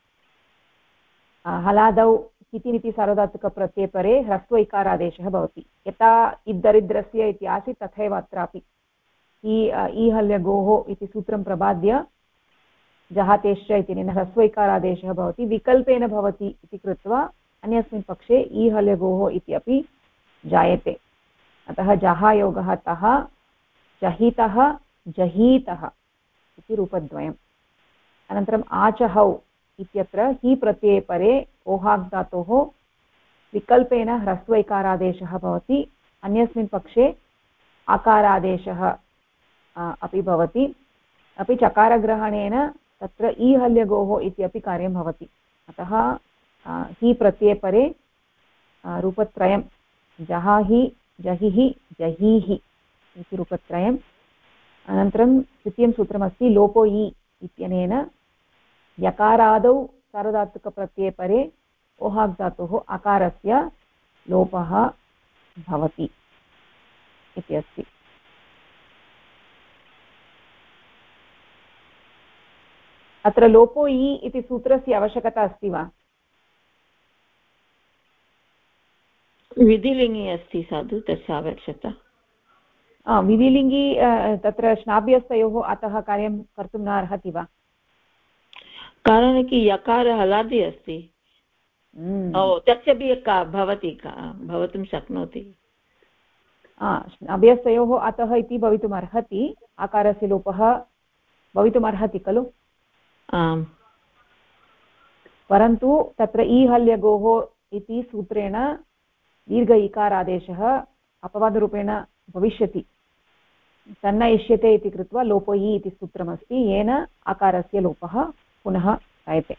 हलादौ कितिनिति सार्वधातुकप्रत्ययपरे ह्रस्व इकारादेशः भवति यथा इद्दरिद्रस्य इति आसीत् तथैव अत्रापि ईहल्यगोः इति सूत्रं प्रबाद्य जहातेश्च इत्यनेन ह्रस्व इकारादेशः भवति विकल्पेन भवति इति कृत्वा अन्यस्मिन् पक्षे ईहल्यगोः इति अपि जायते अतः जहायोगः तः जहितः जहीतः इति रूपद्वयम् अनन्तरम् आचहौ इत्यत्र हि प्रत्यये परे ओहाक् धातोः विकल्पेन ह्रस्व इकारादेशः भवति अन्यस्मिन् पक्षे आकारादेशः अपि भवति अपि चकारग्रहणेन तत्र ईहल्यगोः इत्यपि कार्यं भवति अतः हि प्रत्यये परे रूपत्रयं जहाहि जहिः जहीः इति रूपत्रयम् अनन्तरं तृतीयं सूत्रमस्ति लोपो इ इत्यनेन यकारादौ सार्वधातुकप्रत्यये परे ओहाक् धातोः अकारस्य लोपः भवति इति अस्ति अत्र लोपो इ इति सूत्रस्य आवश्यकता अस्ति वा विधिलिङ्गि अस्ति साधु तस्य आवश्यकता विधिलिङ्गि तत्र श्नाभ्यस्तयोः अतः कार्यं कर्तुं न अर्हति वा कारणं कि यकार हलादि अस्ति तस्य भवति भवितुं शक्नोति अभ्यस्तयोः अतः इति भवितुम् अर्हति आकारस्य लोपः भवितुम् अर्हति खलु आम् परन्तु तत्र ईहल्यगोः इति सूत्रेण दीर्घ इकारादेशः अपवादरूपेण भविष्यति तन्न इष्यते इति कृत्वा लोपो इ इति सूत्रमस्ति येन आकारस्य लोपः पुनः जायते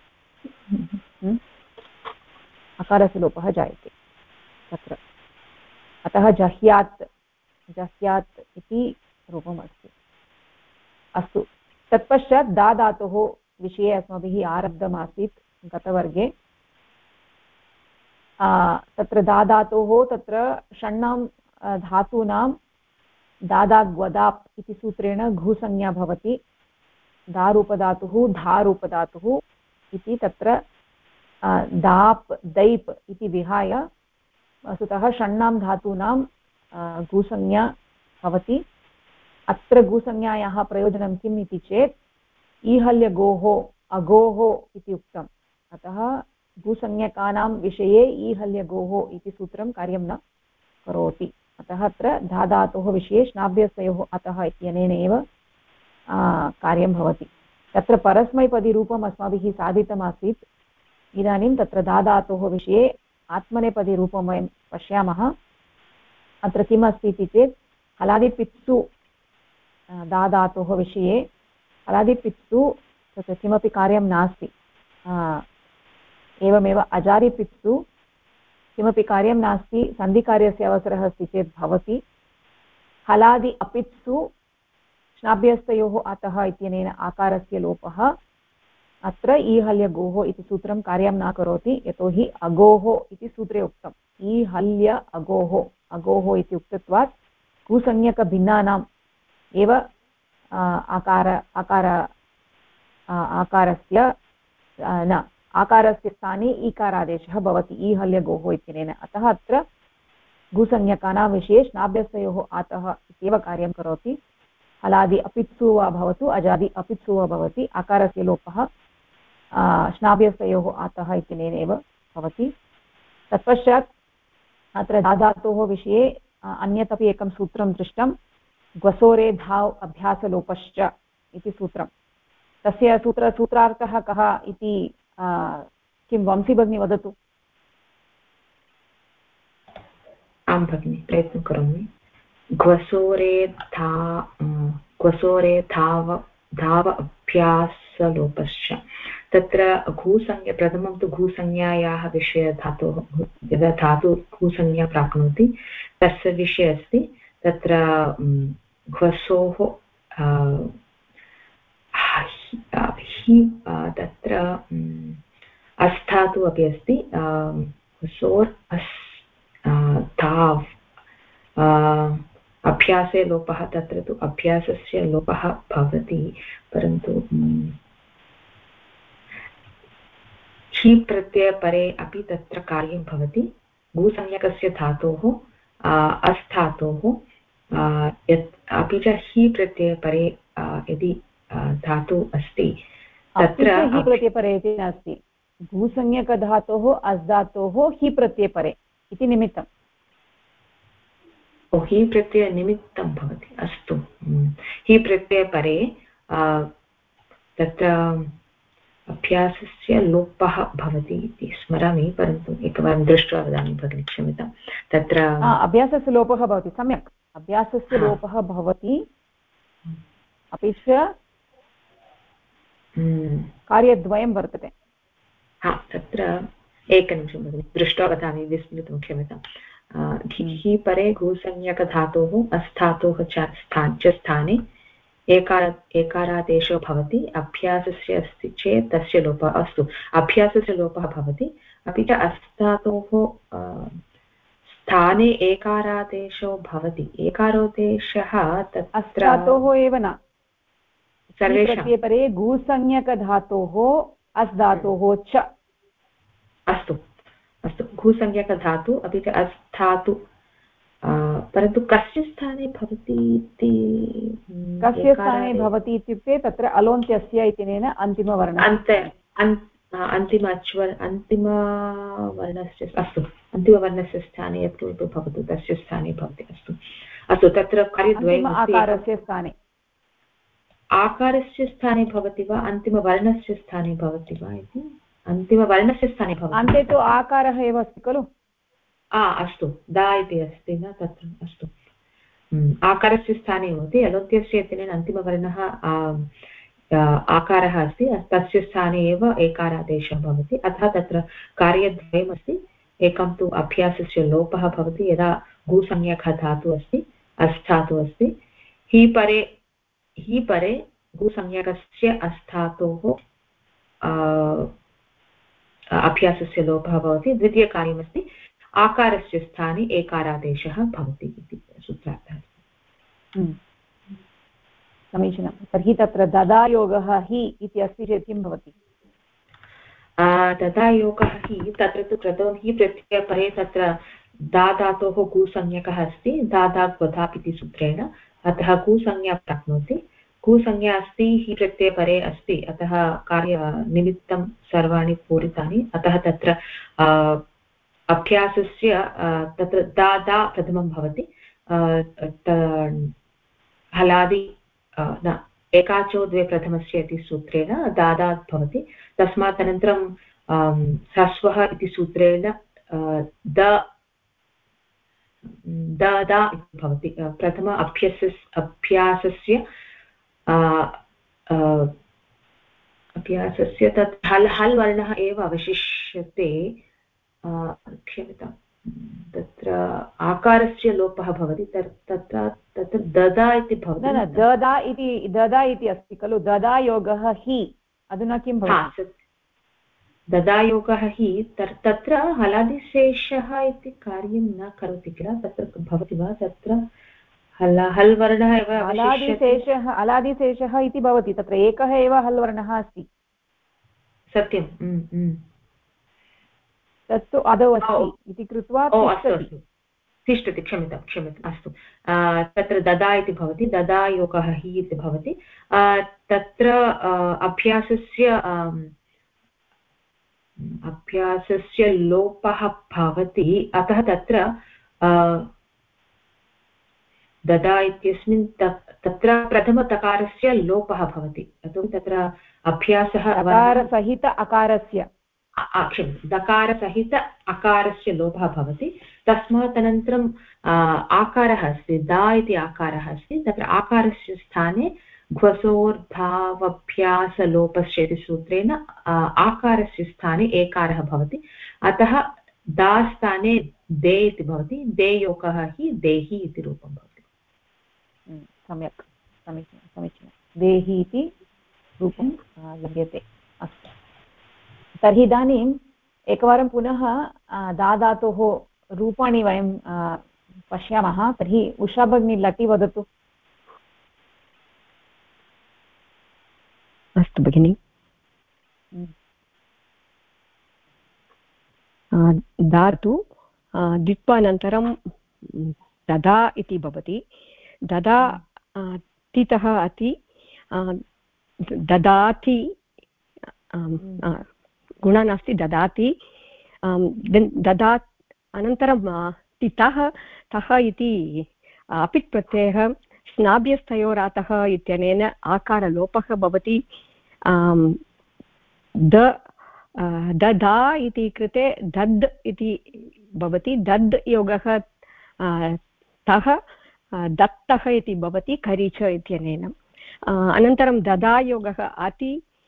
अकारस्य लोपः जायते तत्र अतः जह्यात् जह्यात् इति रूपमस्ति अस्तु तत्पश्चात् दा धातोः विषये अस्माभिः आरब्धमासीत् गतवर्गे तत्र दा धातोः तत्र षण्णां धातूनां दादाग्वदाप् इति सूत्रेण घुसंज्ञा भवति दारूपधातुः धारूपधातुः इति तत्र दाप् दैप् इति विहाय वस्तुतः षण्णां धातूनां घुसंज्ञा भवति अत्र घुसंज्ञायाः प्रयोजनं किम् इति चेत् ईहल्यगोः अगोः इति उक्तम् अतः घुसंज्ञकानां विषये ईहल्यगोः इति सूत्रं कार्यं न करोति अतः अत्र धाधातोः विषये श्नाभ्यस्तयोः अतः इत्यनेन एव कार्यं भवति तत्र परस्मैपदीरूपम् अस्माभिः साधितमासीत् इदानीं तत्र धाधातोः विषये आत्मनेपदीरूपं वयं पश्यामः अत्र किम् अस्ति इति चेत् हलादिपित्सु धाधातोः विषये हलादिपित्सु तत्र किमपि कार्यं नास्ति एवमेव अजारिपित्सु किमपि कार्यं नास्ति सन्धिकार्यस्य अवसरः अस्ति चेत् भवति हलादि अपित्सु श्नाभ्यस्तयोः अतः इत्यनेन आकारस्य लोपः अत्र ईहल्यगोः इति सूत्रं कार्यं न करोति यतोहि अगोः इति सूत्रे उक्तम् ईहल्य अगोः अगोः इति उक्तत्वात् कुसंज्ञकभिन्नानाम् एव आकारस्य स्थाने ईकारादेशः भवति ईहल्यगोः इत्यनेन अतः अत्र घुसंज्ञकानां विषये श्नाभ्यस्तयोः आतः इत्येव कार्यं करोति हलादि अपित्सु वा भवतु अजादि अपित्सु वा भवति आकारस्य लोपः श्नाभ्यस्तयोः आतः इत्यनेन एव भवति तत्पश्चात् अत्र धाधातोः विषये अन्यत् अपि एकं सूत्रं दृष्टं ग्वसोरे धाव् अभ्यासलोपश्च इति सूत्रं तस्य सूत्रार्थः कः इति किं वंशी भगिनी वदतु आं भगिनि प्रयत्नं करोमि ग्वसोरे धाव अभ्यासलोपश्च तत्र घूसंज्ञा प्रथमं तु घूसंज्ञायाः विषये धातोः यदा धातु घूसंज्ञा प्राप्नोति तस्य विषये अस्ति तत्र घ्वसोः हि तत्र अस्थातु अपि अस्ति घ्वसोर् ताव् अभ्यासे लोपः तत्र तु अभ्यासस्य लोपः भवति परन्तु हि प्रत्ययपरे अपि तत्र कार्यं भवति भूसंज्ञकस्य धातोः अस्थातोः यत् अपि च हि प्रत्ययपरे यदि धातु अस्ति तत्र हि प्रत्ययपरे इति नास्ति भूसंज्ञकधातोः अस्धातोः हि प्रत्ययपरे इति निमित्तं हि प्रत्ययनिमित्तं भवति अस्तु हि प्रत्ययपरे तत्र अभ्यासस्य लोपः भवति इति स्मरामि परन्तु एकवारं दृष्ट्वा वदामि भगिनि क्षम्यतां तत्र अभ्यासस्य लोपः भवति सम्यक् अभ्यासस्य लोपः भवति अपि च कार्यद्वयं वर्तते तत्र एकनिमिषं भगिनि दृष्ट्वा वदामि विस्मृतं क्षम्यतां हि परे घूसंज्ञकधातोः अस्थातोः च स्थाने एकारादेशो भवति अभ्यासस्य अस्ति चेत् तस्य लोपः अस्तु अभ्यासस्य लोपः भवति अपि च अस्थातोः स्थाने एकारादेशो भवति एकारादेशः अस्थातोः एव न सर्वेषां परे घूसंज्ञकधातोः अस्धातोः च अस्तु अस्तु घूसंज्ञकधातु अपि च अस्थातु परन्तु कस्य स्थाने भवति इति कस्य स्थाने भवति इत्युक्ते तत्र अलोन्त्यस्य इत्यनेन अन्तिमवर्णः अन्तिमवर्णस्य अस्तु अन्तिमवर्णस्य स्थाने यत् किमपि भवतु तस्य स्थाने भवति अस्तु अस्तु तत्र कार्यद्वयम् आकारस्य स्थाने भवति वा अन्तिमवर्णस्य स्थाने भवति वा इति अन्तिमवर्णस्य स्थाने भवति अन्ते तु आकारः एव अस्ति खलु अस्तु दा इति अस्ति न तत्र अस्तु आकारस्य स्थाने भवति अलोन्त्यस्य इत्यनेन अन्तिमवर्णः आकारः अस्ति तस्य स्थाने एव एकारादेशः भवति अतः तत्र कार्यद्वयमस्ति एकं तु अभ्यासस्य लोपः भवति यदा घूसंज्ञकः धातुः अस्ति अस्थातु अस्ति हि परे घूसंज्ञकस्य अस्थातोः अभ्यासस्य लोपः भवति द्वितीयकार्यमस्ति आकारस्य स्थाने एकारादेशः भवति इति सूत्रार्थः समीचीनं तर्हि तत्र ददायोगः हि इति अस्ति चेत् किं भवति ददायोगः हि तत्र तु प्रथमं हि प्रत्ययपरे तत्र दाधातोः घूसंज्ञकः अस्ति दादाग्वधाप् इति सूत्रेण अतः घूसंज्ञा प्राप्नोति घूसंज्ञा अस्ति हि प्रत्ययपरे अस्ति अतः कार्यनिमित्तं सर्वाणि पूरितानि अतः तत्र अभ्यासस्य तत्र दादा प्रथमं भवति हलादि न एकाचो द्वे प्रथमस्य इति सूत्रेण दादात् भवति तस्मात् अनन्तरं ह्रस्वः इति सूत्रेण दा इति भवति प्रथम अभ्यासस्य तत् हल् वर्णः एव अवशिष्यते क्षम्यतां तत्र आकारस्य लोपः भवति तत्र ददा इति भवति ददा इति अस्ति खलु ददायोगः हि अधुना किं भवति ददायोगः हि तत्र हलादिशेषः इति कार्यं न करोति किल तत्र भवति वा तत्र हल् वर्णः एव हलादिशेषः इति भवति तत्र एकः एव हल् वर्णः अस्ति सत्यं तत्तु आदौ अस्ति इति कृत्वा तिष्ठति क्षम्यताम् अस्तु तत्र ददा इति भवति ददायोगः हि इति भवति तत्र अभ्यासस्य लोपः भवति अतः तत्र ददा इत्यस्मिन् तत्र प्रथमतकारस्य लोपः भवति यतोहि तत्र अभ्यासः दकारसहित अकारस्य दकारसहित अकारस्य लोपः भवति तस्मात् अनन्तरम् आकारः अस्ति दा इति आकारः अस्ति तत्र आकारस्य स्थाने घ्वसोर्धावभ्यासलोपस्य इति सूत्रेण आकारस्य स्थाने एकारः भवति अतः दा स्थाने दे इति भवति देयोगः हि देहि इति रूपं भवति सम्यक् समीचीनं देहि इति रूपं लभ्यते। अस्तु, तर्हि इदानीम् एकवारं पुनः धातोः रूपाणि वयं पश्यामः। तर्हि उषा भगिनी लटि वदतु। अस्तु भगिनि, धातु द्वित्वानन्तरं ददा इति भवति। ददा तितः अति ददाति गुणः नास्ति, ददाति ददा अनन्तरं तितः तः इति अपित् प्रत्ययः स्नाभ्यस्तयोरातः इत्यनेन आकारलोपः भवति। ददा इति कृते दद् इति भवति। दद् योगः तः दत्तः इति भवति करिच इत्यनेन। अनन्तरं ददा योगः अति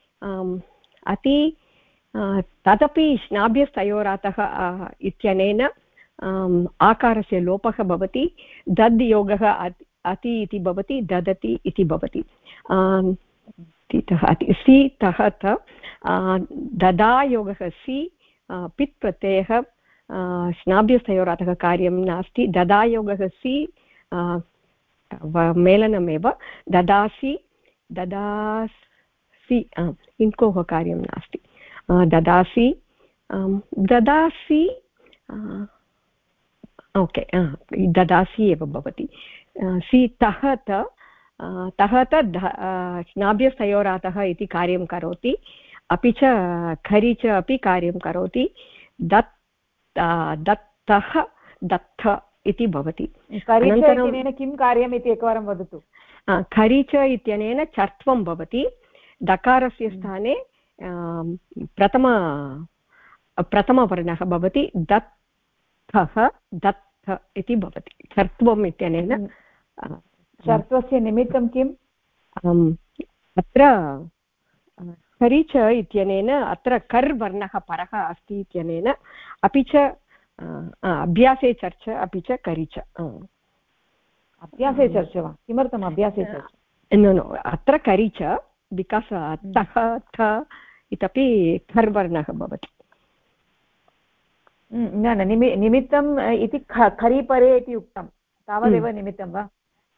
तदपि स्नाभ्यस्तयोरातः इत्यनेन आकारस्य लोपः भवति। दद् योगः अति इति भवति, ददति इति भवति। तितः अति सि तः त ददा योगः सि पित् प्रत्ययः स्नाभ्यस्तयोरातः कार्यं नास्ति। ददा योगः सि मेलनमेव। ददासि इन्कोः कार्यं नास्ति। ददासि ओके, ददासि एव भवति। सि तः त स्नाभ्यस्तयोरातः इति कार्यं करोति, अपि च खरि च अपि कार्यं करोति। दत्तः दत्थ इति भवति। अनन्तरं किं कार्यम् इति एकवारं वदतु। खरि च इत्यनेन चर्त्वं भवति। दकारस्य स्थाने प्रथमवर्णः भवति। दत्तः दत्थ इति भवति चर्त्वम् इत्यनेन। चर्त्वस्य निमित्तं किम्? अत्र खरि च इत्यनेन अत्र कर् वर्णः परः अस्ति इत्यनेन, अपि च अभ्यासे चर्च, अपि च करि च। अभ्यासे चर्च वा? किमर्थम् अभ्यासे चर्च? नो अत्र करि च बिकास् तः थ इत्यपि खर् वर्णः भवति। न निमित्तम् इति खरि परे इति उक्तं, तावदेव निमित्तं वा?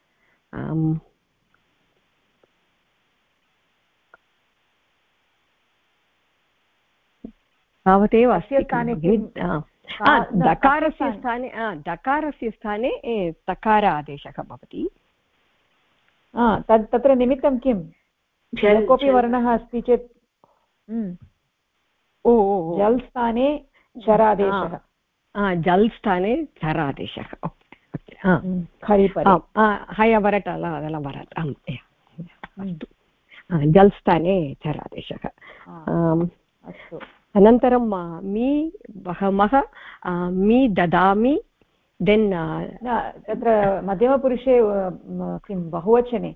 तावदेव अस्य स्थाने दकारस्य स्थाने तकार आदेशः भवति। तत्र निमित्तं किं? कोऽपि वर्णः अस्ति चेत् जल् स्थाने चरादेशः। जल् स्थाने चरादेशः। हयवरट् अलवरट् अस्तु, जल् स्थाने चरादेशः। अनन्तरं मी वहमः, मी ददामि, देन् तत्र मध्यमपुरुषे किं बहुवचने?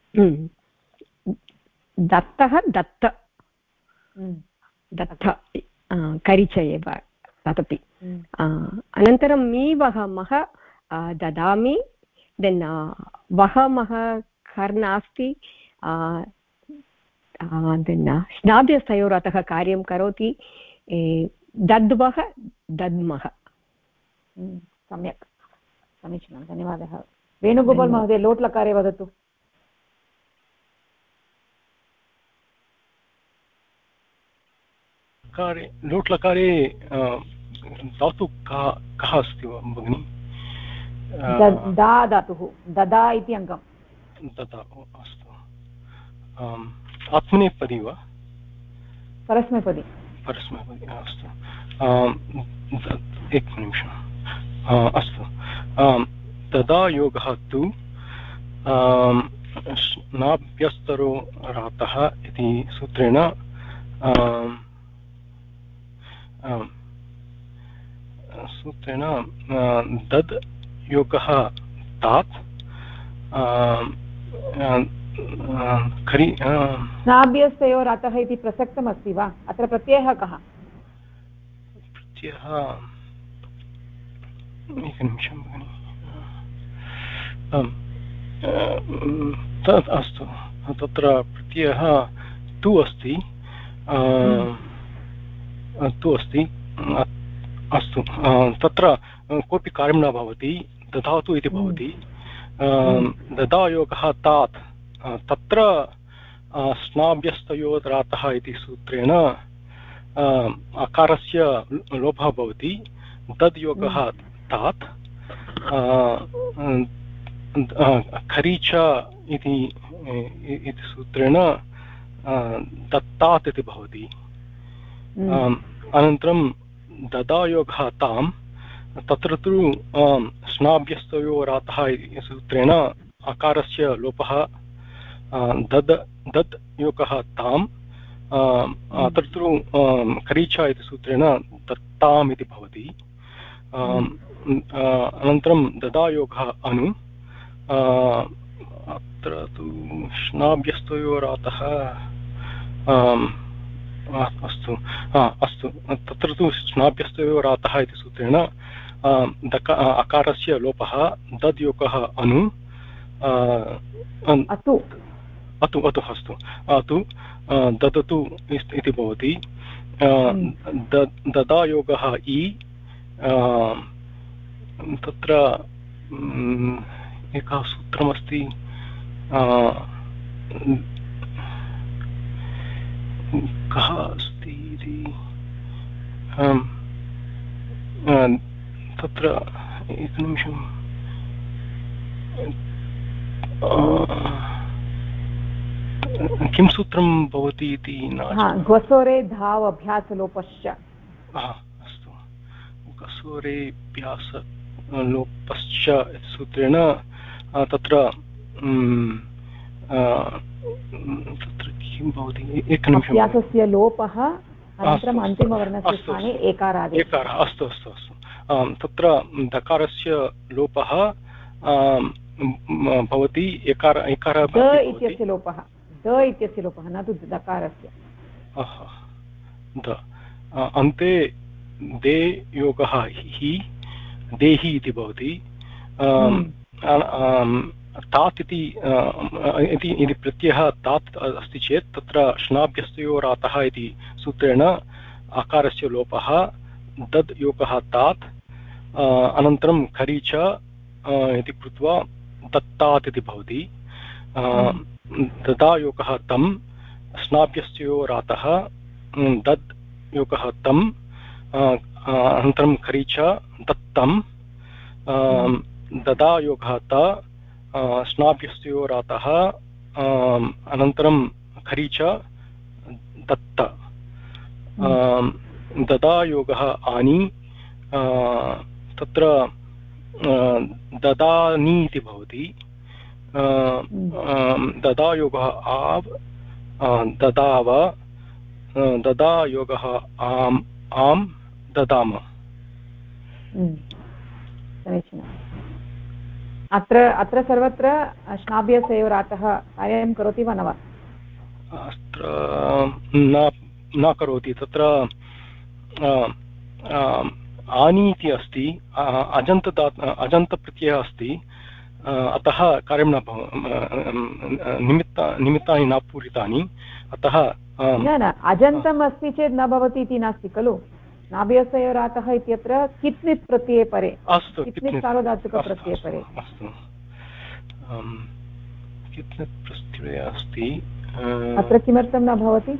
दत्तः दत्त दत्त करिच एव तदपि। अनन्तरं मी वहमः ददामि, देन् वहमः खर् नास्ति, देन् स्नाभ्यस्तयोरतः कार्यं करोति। दद्वः दद्मः। सम्यक्, समीचीनं, धन्यवादः। वेणुगोपाल् महोदय लोट् लकारे वदतु। लोट् लकारे धातु कः अस्ति वा भगिनि? दा धातुः, ददा इति अङ्गं। ददा, अस्तु। आत्मनेपदी वा? परस्मैपदी। परस्मैपदी, अस्तु। एकनिमिषम्। अस्तु, तदा योगः तु नाभ्यस्तरो रातः इति सूत्रेण दद् योगः तात् खरि स्नाभ्यस्तयोरतः इति प्रसक्तमस्ति वा? अत्र प्रत्ययः कः? प्रत्ययः एकनिमिषं भगिनि। अस्तु, तत्र प्रत्ययः तु अस्ति, अस्तु, तत्र कोऽपि कार्यं न भवति, ददातु इति भवति। ददायोगः तात्, तत्र स्नाभ्यस्तयोरातः इति सूत्रेण अकारस्य लोपः भवति। दद्योगः तात्, खरीच इति सूत्रेण दत्तात् इति भवति। अनन्तरं ददायोगः तां, तत्र तु स्नाभ्यस्तयोरातः इति सूत्रेण अकारस्य लोपः। दद् योगः तां, अत्र तु खरीचा इति सूत्रेण दत्ताम् इति भवति। अनन्तरं ददायोगः अनु, अत्र तु स्नाभ्यस्तयोरातः, अस्तु, तत्र तु स्नाभ्यस्तयोरातः इति सूत्रेण अकारस्य लोपः। दद्योगः अनु, अतु अस्तु, अतु ददतु इति भवति। ददायोगः इ, तत्र एकः सूत्रमस्ति, कः अस्ति इति, तत्र एकनिमिषं, किं सूत्रं भवति इति न। घ्वसोरे धाव अभ्यासलोपश्च। अस्तु, घ्वसोरेऽभ्यासलोपश्च सूत्रेण तत्र किं भवति, एकनिमिषम्। अभ्यासस्य लोपः, अनन्तरम् अन्तिमवर्णस्य स्थाने एकारादेशः। एकारः, अस्तु अस्तु अस्तु, तत्र दकारस्य लोपः भवति। एकारः इत्यस्य लोपः, द इत्यस्य लोपः, न तु दकारस्य। अन्ते दे योगः हि, देहि इति भवति। तात् इति प्रत्ययः तात् अस्ति चेत् तत्र श्नाभ्यस्तयोरातः इति सूत्रेण आकारस्य लोपः। दद् योगः तात्, अनन्तरं खरीच इति कृत्वा दत्तात् इति भवति। ददायोगः तं, स्नाभ्यस्तयोरातः, दद् योगः तं, अनन्तरं खरीच दत्तं, ददायोगः त, स्नाभ्यस्तयोरातः, अनन्तरं खरीच दत्त। ददायोगः आनि, तत्र ददानि इति भवति। ददायोगः आव्, ददाव, ददायोगः आम्, आं ददाम। समीचीनम्। अत्र सर्वत्र श्नाभ्यस्तयोरातः कार्यं करोति वा न वा? अत्र न करोति। तत्र आनि इति अस्ति, अजन्तप्रत्ययः अस्ति, अतः कार्यं न निमित्तानि न पूरितानि, अतः न अजन्तम् अस्ति चेत् न भवति इति नास्ति खलु। नाभ्यस्तयोरातः इत्यत्र कित्नित् प्रत्यये परे, कित्नित् सार्वधातुकप्रत्यये परे। अस्तु, कित्नित् प्रत्ययः अस्ति, अत्र किमर्थं न भवति?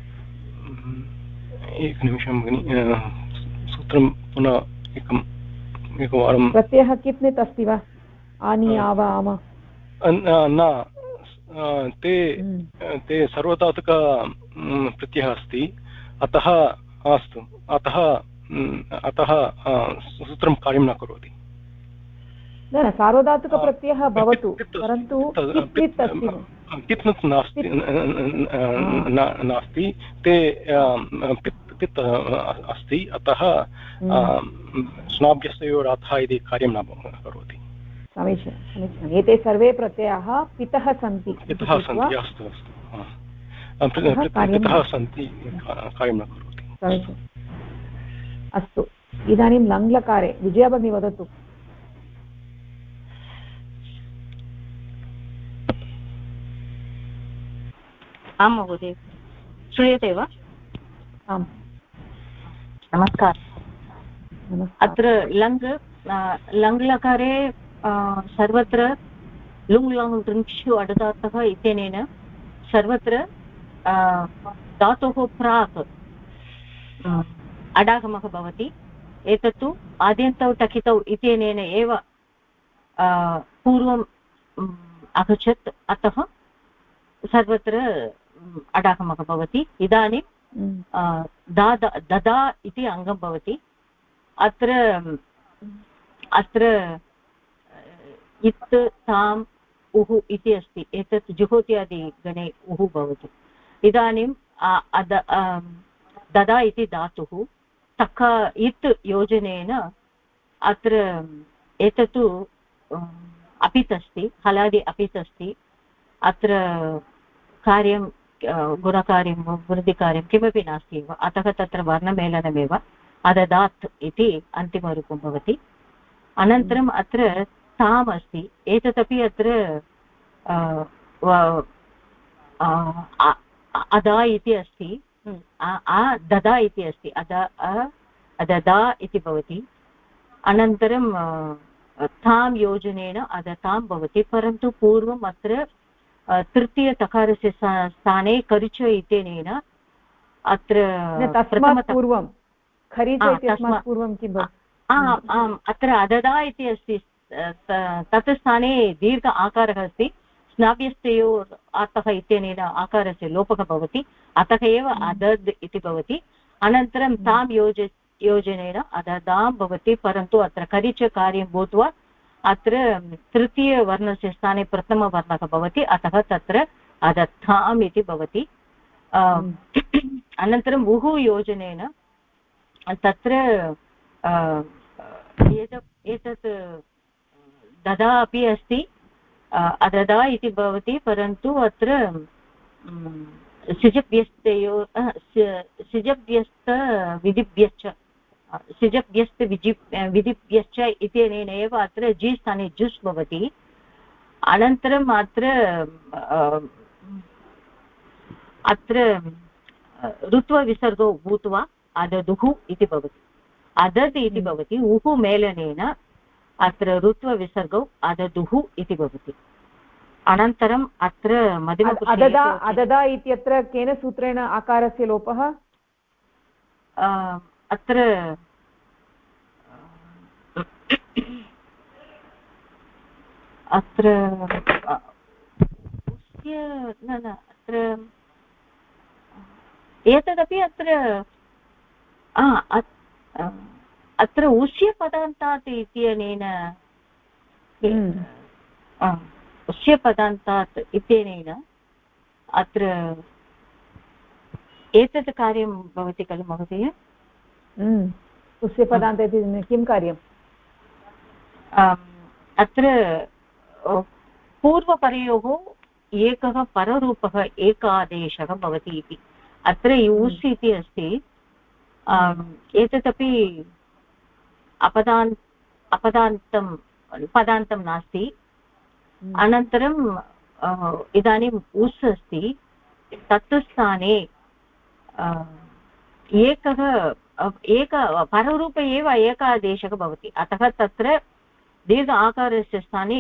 एकनिमिषं भगिनि, सूत्रं पुनः एकवारं। प्रत्ययः कित्नित् अस्ति वा? आनि, आव, आम? न, ते सर्वधातुक प्रत्ययः अस्ति, अतः अस्तु, अतः सूत्रं कार्यं न करोति। न सार्वधातुकप्रत्ययः भवतु, परन्तु कित्नित् अस्ति, कित्नित् नास्ति, ते पित् अस्ति, अतः स्नाभ्यस्तयोरातः इति कार्यं न करोति। समीचीनम्। एते सर्वे प्रत्ययाः पितः सन्ति। पितः सन्ति, अस्तु अस्तु, पितः सन्ति, कार्यं न करोति। समीचीनम्। अस्तु, इदानीं लङ्लकारे विजया भगिनी वदतु। आं महोदय श्रूयते वा? आम् नमस्कारः। अत्र लङ्लकारे सर्वत्र लुङ् लङ् लृङ्क्षु अडदातः इत्यनेन सर्वत्र धातोः प्राक् अडागमः भवति। एतत्तु आद्यन्तौ टकितौ इत्यनेन एव पूर्वम् आगच्छत्, अतः सर्वत्र अडागमः भवति। इदानीं ददा इति अङ्गं भवति। अत्र इत् ताम् उः इति अस्ति। एतत् जुहोत्यादिगणे उः भवति। इदानीं ददा इति धातुः तक इत् योजनेन अत्र एतत्तु अपित् अस्ति, हलादि अपित् अस्ति। अत्र कार्यं गुणकार्यं वृद्धिकार्यं किमपि नास्ति एव, अतः तत्र वर्णमेलनमेव अददात् इति अन्तिमरूपं भवति। अनन्तरम् अत्र ताम् अस्ति। एतदपि अत्र अदा इति अस्ति, ददा इति अस्ति, अददा इति भवति। अनन्तरं तां योजनेन अदतां भवति, परन्तु पूर्वम् अत्र तृतीयतकारस्य स्थाने करिच इत्यनेन अत्र पूर्वं आम् अत्र अददा इति अस्ति। तत् स्थाने दीर्घ आकारः अस्ति। स्नाभ्यस्तयोः अतः इत्यनेन आकारस्य लोपः भवति, अतः एव अदद् इति भवति। अनन्तरं तां योजनेन अददां भवति, परन्तु अत्र करिच कार्यं भूत्वा अत्र तृतीयवर्णस्य स्थाने प्रथमवर्णः भवति, अतः तत्र अदत्ताम् इति भवति। अनन्तरम् उः योजनेन तत्र एतत् ददा अपि अस्ति, अददा इति भवति, परन्तु अत्र विधिभ्यश्च इत्यनेन एव अत्र जी स्थाने जुस् भवति। अनन्तरम् अत्र ऋत्वविसर्गो भूत्वा अददुः इति भवति, अदद् इति भवति। उः मेलनेन अत्र ऋत्वविसर्गौ अददुः इति भवति। अनन्तरम् अत्र अददा इत्यत्र केन सूत्रेण आकारस्य लोपः? अत्र अत्र एतदपि अत्र उष्यपदान्तात् इत्यनेन उष्यपदान्तात् इत्यनेन अत्र एतत् कार्यं भवति खलु महोदय? उष्यपदान्त इति किं कार्यम्? अत्र पूर्वपरयोः एकः पररूपः एकादेशः भवति इति। अत्र उस् इति अस्ति, एतदपि पदान्तं नास्ति। अनन्तरं इदानीम् उस् अस्ति, तत् स्थाने एक पररूप एव एकादेशः भवति, अतः तत्र दीर्घ आकारस्य स्थाने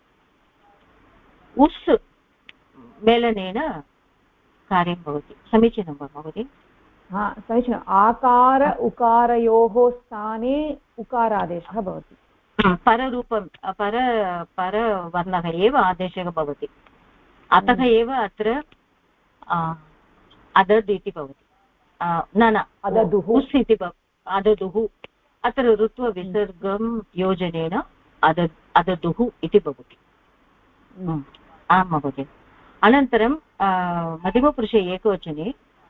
उस् मेलनेन कार्यं भवति। समीचीनं वा महोदय? समीचीनम्। आकार उकारयोः स्थाने उकारादेशः भवति। पररूपं परवर्णः एव आदेशः भवति, अतः एव अत्र अदद् इति भवति। न अददुः उस् इति अददुः। अत्र ऋत्वविसर्गं योजनेन अददुः इति भवति। आं महोदय। अनन्तरं मध्यमपुरुषे एकवचने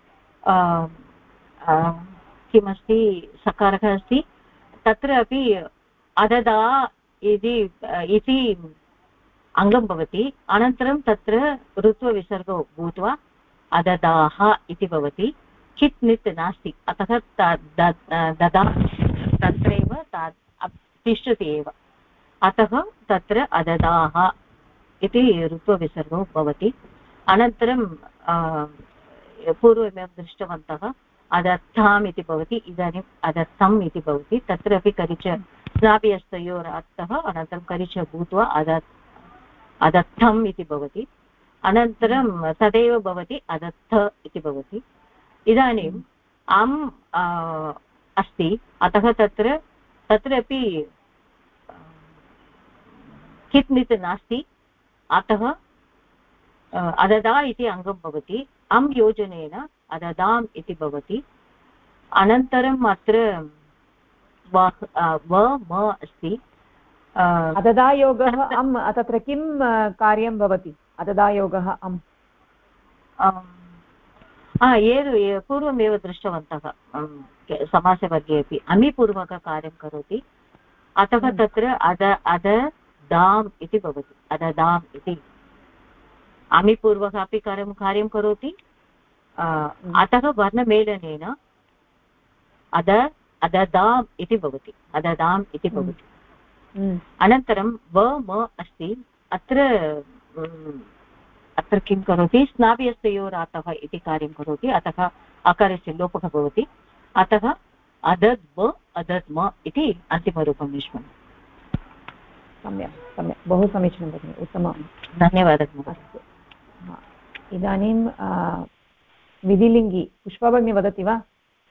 किमस्ति, सकारः अस्ति, तत्र अपि अददा इति अङ्गं भवति। अनन्तरं तत्र ऋत्वविसर्गो भूत्वा अददाः इति भवति। चित् नित् नास्ति, अतः ददा तत्रैव तिष्ठति एव, अतः तत्र अददाः इति ऋत्वविसर्गो भवति। अनन्तरं पूर्वमेव दृष्टवन्तः अदर्थाम् इति भवति इदानीम् अदर्थम् इति भवति तत्रापि करिच स्नाभ्यस्तयोर् अर्थः अनन्तरं करिच भूत्वा अदर्थम् इति भवति अनन्तरं तदेव भवति अदत्थ इति भवति इदानीम् अम् अस्ति अतः तत्रापि कित् नित् नास्ति अतः अददा इति अङ्गं भवति अम् योजनेन अददाम् इति भवति अनन्तरम् अत्र व म अस्ति अददायोगः अम् तत्र किं कार्यं भवति अददायोगः अम् पूर्वमेव दृष्टवन्तः समासवर्गे अपि अमिपूर्वककार्यं करोति अतः तत्र अददाम् इति भवति अददाम् इति अमिपूर्वक अपि कार्यं करोति अतः वर्णमेलनेन अददाम् इति भवति अददाम् इति भवति अनन्तरं व म अस्ति अत्र किं करोति स्नाभ्यस्तयोरातः इति कार्यं करोति अतः अकारस्य लोपः भवति अतः अदद्म अदद्म इति अन्तिमरूपं निष्पन्नम् सम्यक् सम्यक् बहु समीचीनं भगिनि उत्तमं धन्यवादः अस्तु इदानीं विधिलिङ्गि पुष्पा भगिनी वदति वा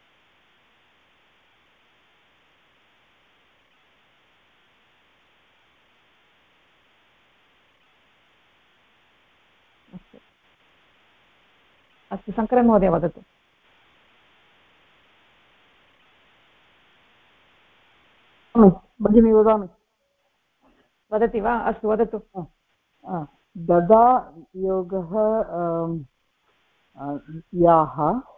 अस्तु शङ्करन् महोदय वदतु भगिनी वदामि वदति वा अस्तु वदतु ददा योगः याः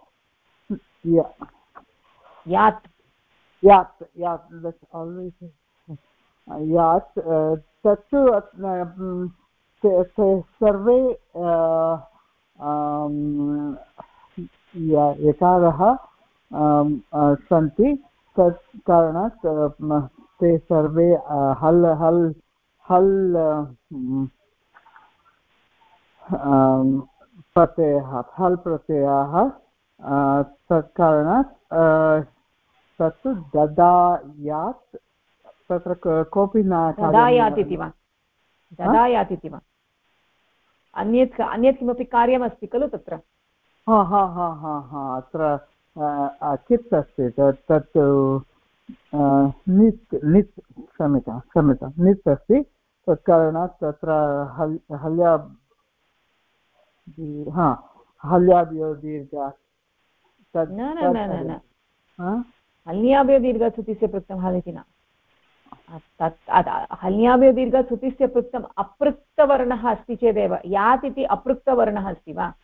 यात् यात् यात् यात् तत्तु सर्वे यकारः सन्ति तत् कारणात् ते सर्वे हल् हल् हल् प्रत्ययाः तत् कारणात् तत्तु ददायात् तत्र कोऽपि न ददायात् इति वा ददायात् इति वा अन्यत् किमपि कार्यमस्ति खलु तत्र अत्र कित् अस्ति तत् नित् नित् क्षम्यतां नित् अस्ति तत् कारणात् तत्र हल्याभ्यो दीर्घ न हल्याभ्यो दीर्घसुतिस्य पृक्तं हल् इति न हल्याभ्यो दीर्घसुतिस्य पृक्तम् अपृक्तवर्णः अस्ति चेदेव यात् इति अपृक्तवर्णः अस्ति वा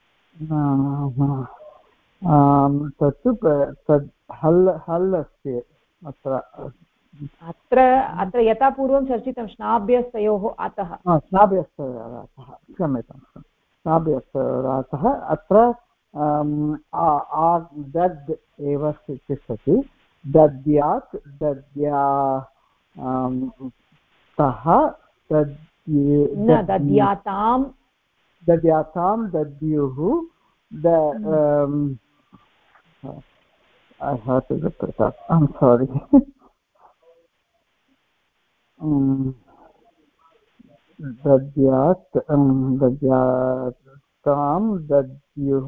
तत्तु तद् हल् हल् अस्ति अत्र यथा पूर्वं चर्चितं स्नाभ्यस्तयोः अतः क्षम्यतां स्नाभ्यस्तयोः अत्र दद् एव तिष्ठति दद्यात् दद्यातः दद्यातां दद्युः I have to look it up. I'm sorry. दद्यातां दद्युः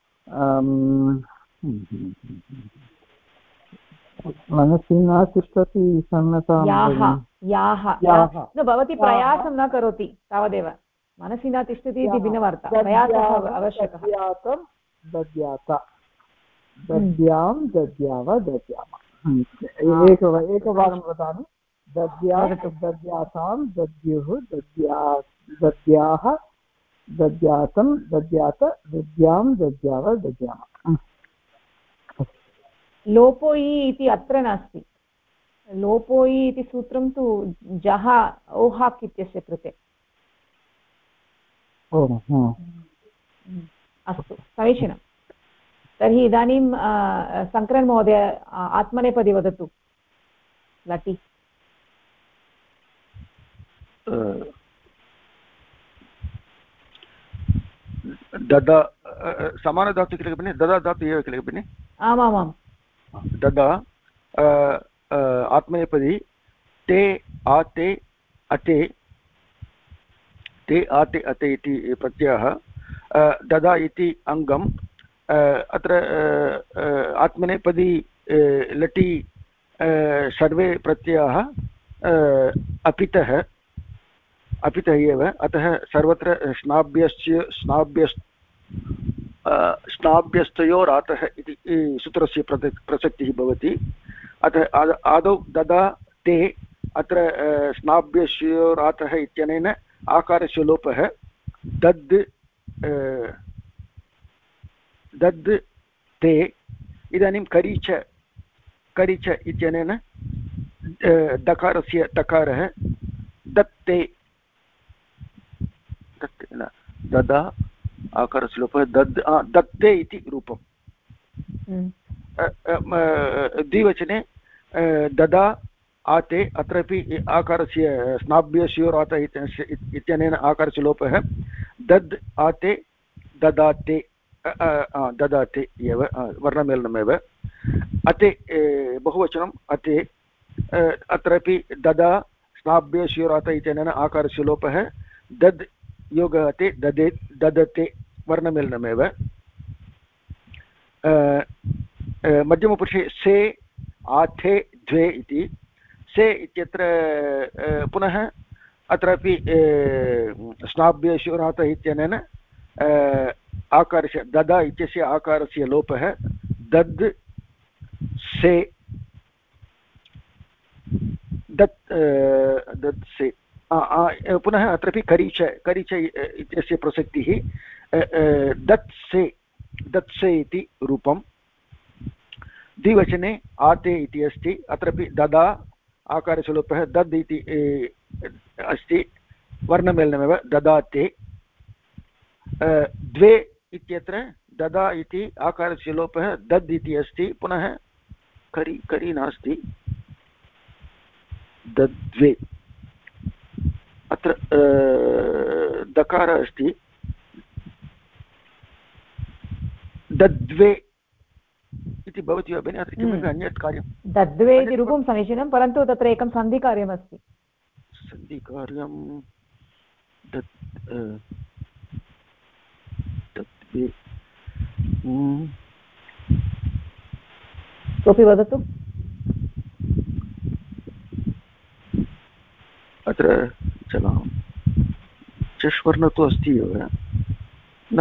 मनसि न तिष्ठति क्षम्यतां भवती प्रयासं न करोति तावदेव मनसि न तिष्ठति इति भिन्नवार्ता प्रयासः आवश्यकः दद्याता दद्यां दद्याव दद्याम एकवारं वदामि दद्यातां दद्युः दद्याः दद्यातं दद्यात दद्यां दद्याव दद्याम लोपोयि इति अत्र नास्ति लोपोयि इति सूत्रं तु जः ओहाक् इत्यस्य कृते अस्तु समीचीनं तर्हि इदानीं शङ्करन् महोदय आत्मनेपदी वदतु लटि ददा समानधातु किल भगिनि ददा धातु एव किल भगिनि आमामां ददा आत्मनेपदी ते आते अते ते आते अते इति प्रत्ययः ददा इति अङ्गम् अत्र आत्मनेपदी लटि सर्वे प्रत्ययाः अपितः एव अतः सर्वत्र स्नाभ्यस्तयोरातः इति सूत्रस्य प्रसक्तिः भवति अतः आदौ ददा ते अत्र स्नाभ्यस्योरातः इत्यनेन आकारस्य लोपः दद् ते इदानीं करीच इत्यनेन दकारस्य तकारः दत्ते ददा आकारस्य लोपः दत्ते इति रूपं द्विवचने ददा आते अत्रापि आकारस्य स्नाभ्यस्योरात इत्यनेन आकारस्य लोपः दद् आते ददाते ददाते एव वर्णमेलनमेव अते बहुवचनम् अते अत्रापि ददा स्नाभ्यस्योरात इत्यनेन आकारस्य लोपः दद् योगाते ददते वर्णमेलनमेव मध्यमपुरुषे से आथे द्वे इति से इत्यत्र पुनः अत्रापि स्नाभ्यस्योरात इत्यनेन आकारस्य ददा इत्यस्य आकारस्य लोपः दद् से दत् से पुनः अत्रापि करीच इत्यस्य प्रसक्तिः दत्से इति रूपं द्विवचने आते इति अस्ति अत्रापि ददा आकारस्य लोपः दद् इति अस्ति वर्णमेलनमेव ददाते द्वे इत्यत्र ददा इति आकारस्य लोपः दद् इति अस्ति पुनः करी नास्ति दद्वे अत्र दकार अस्ति दद्वे इति भवति वा भगिनि अत्र किमपि अन्यत् कार्यं दद्वे इति रूपं समीचीनं परन्तु तत्र एकं सन्धिकार्यमस्ति सन्धिकार्यं दद्वे कोऽपि वदतु अत्र चलां चष्वर्ण तु अस्ति एव न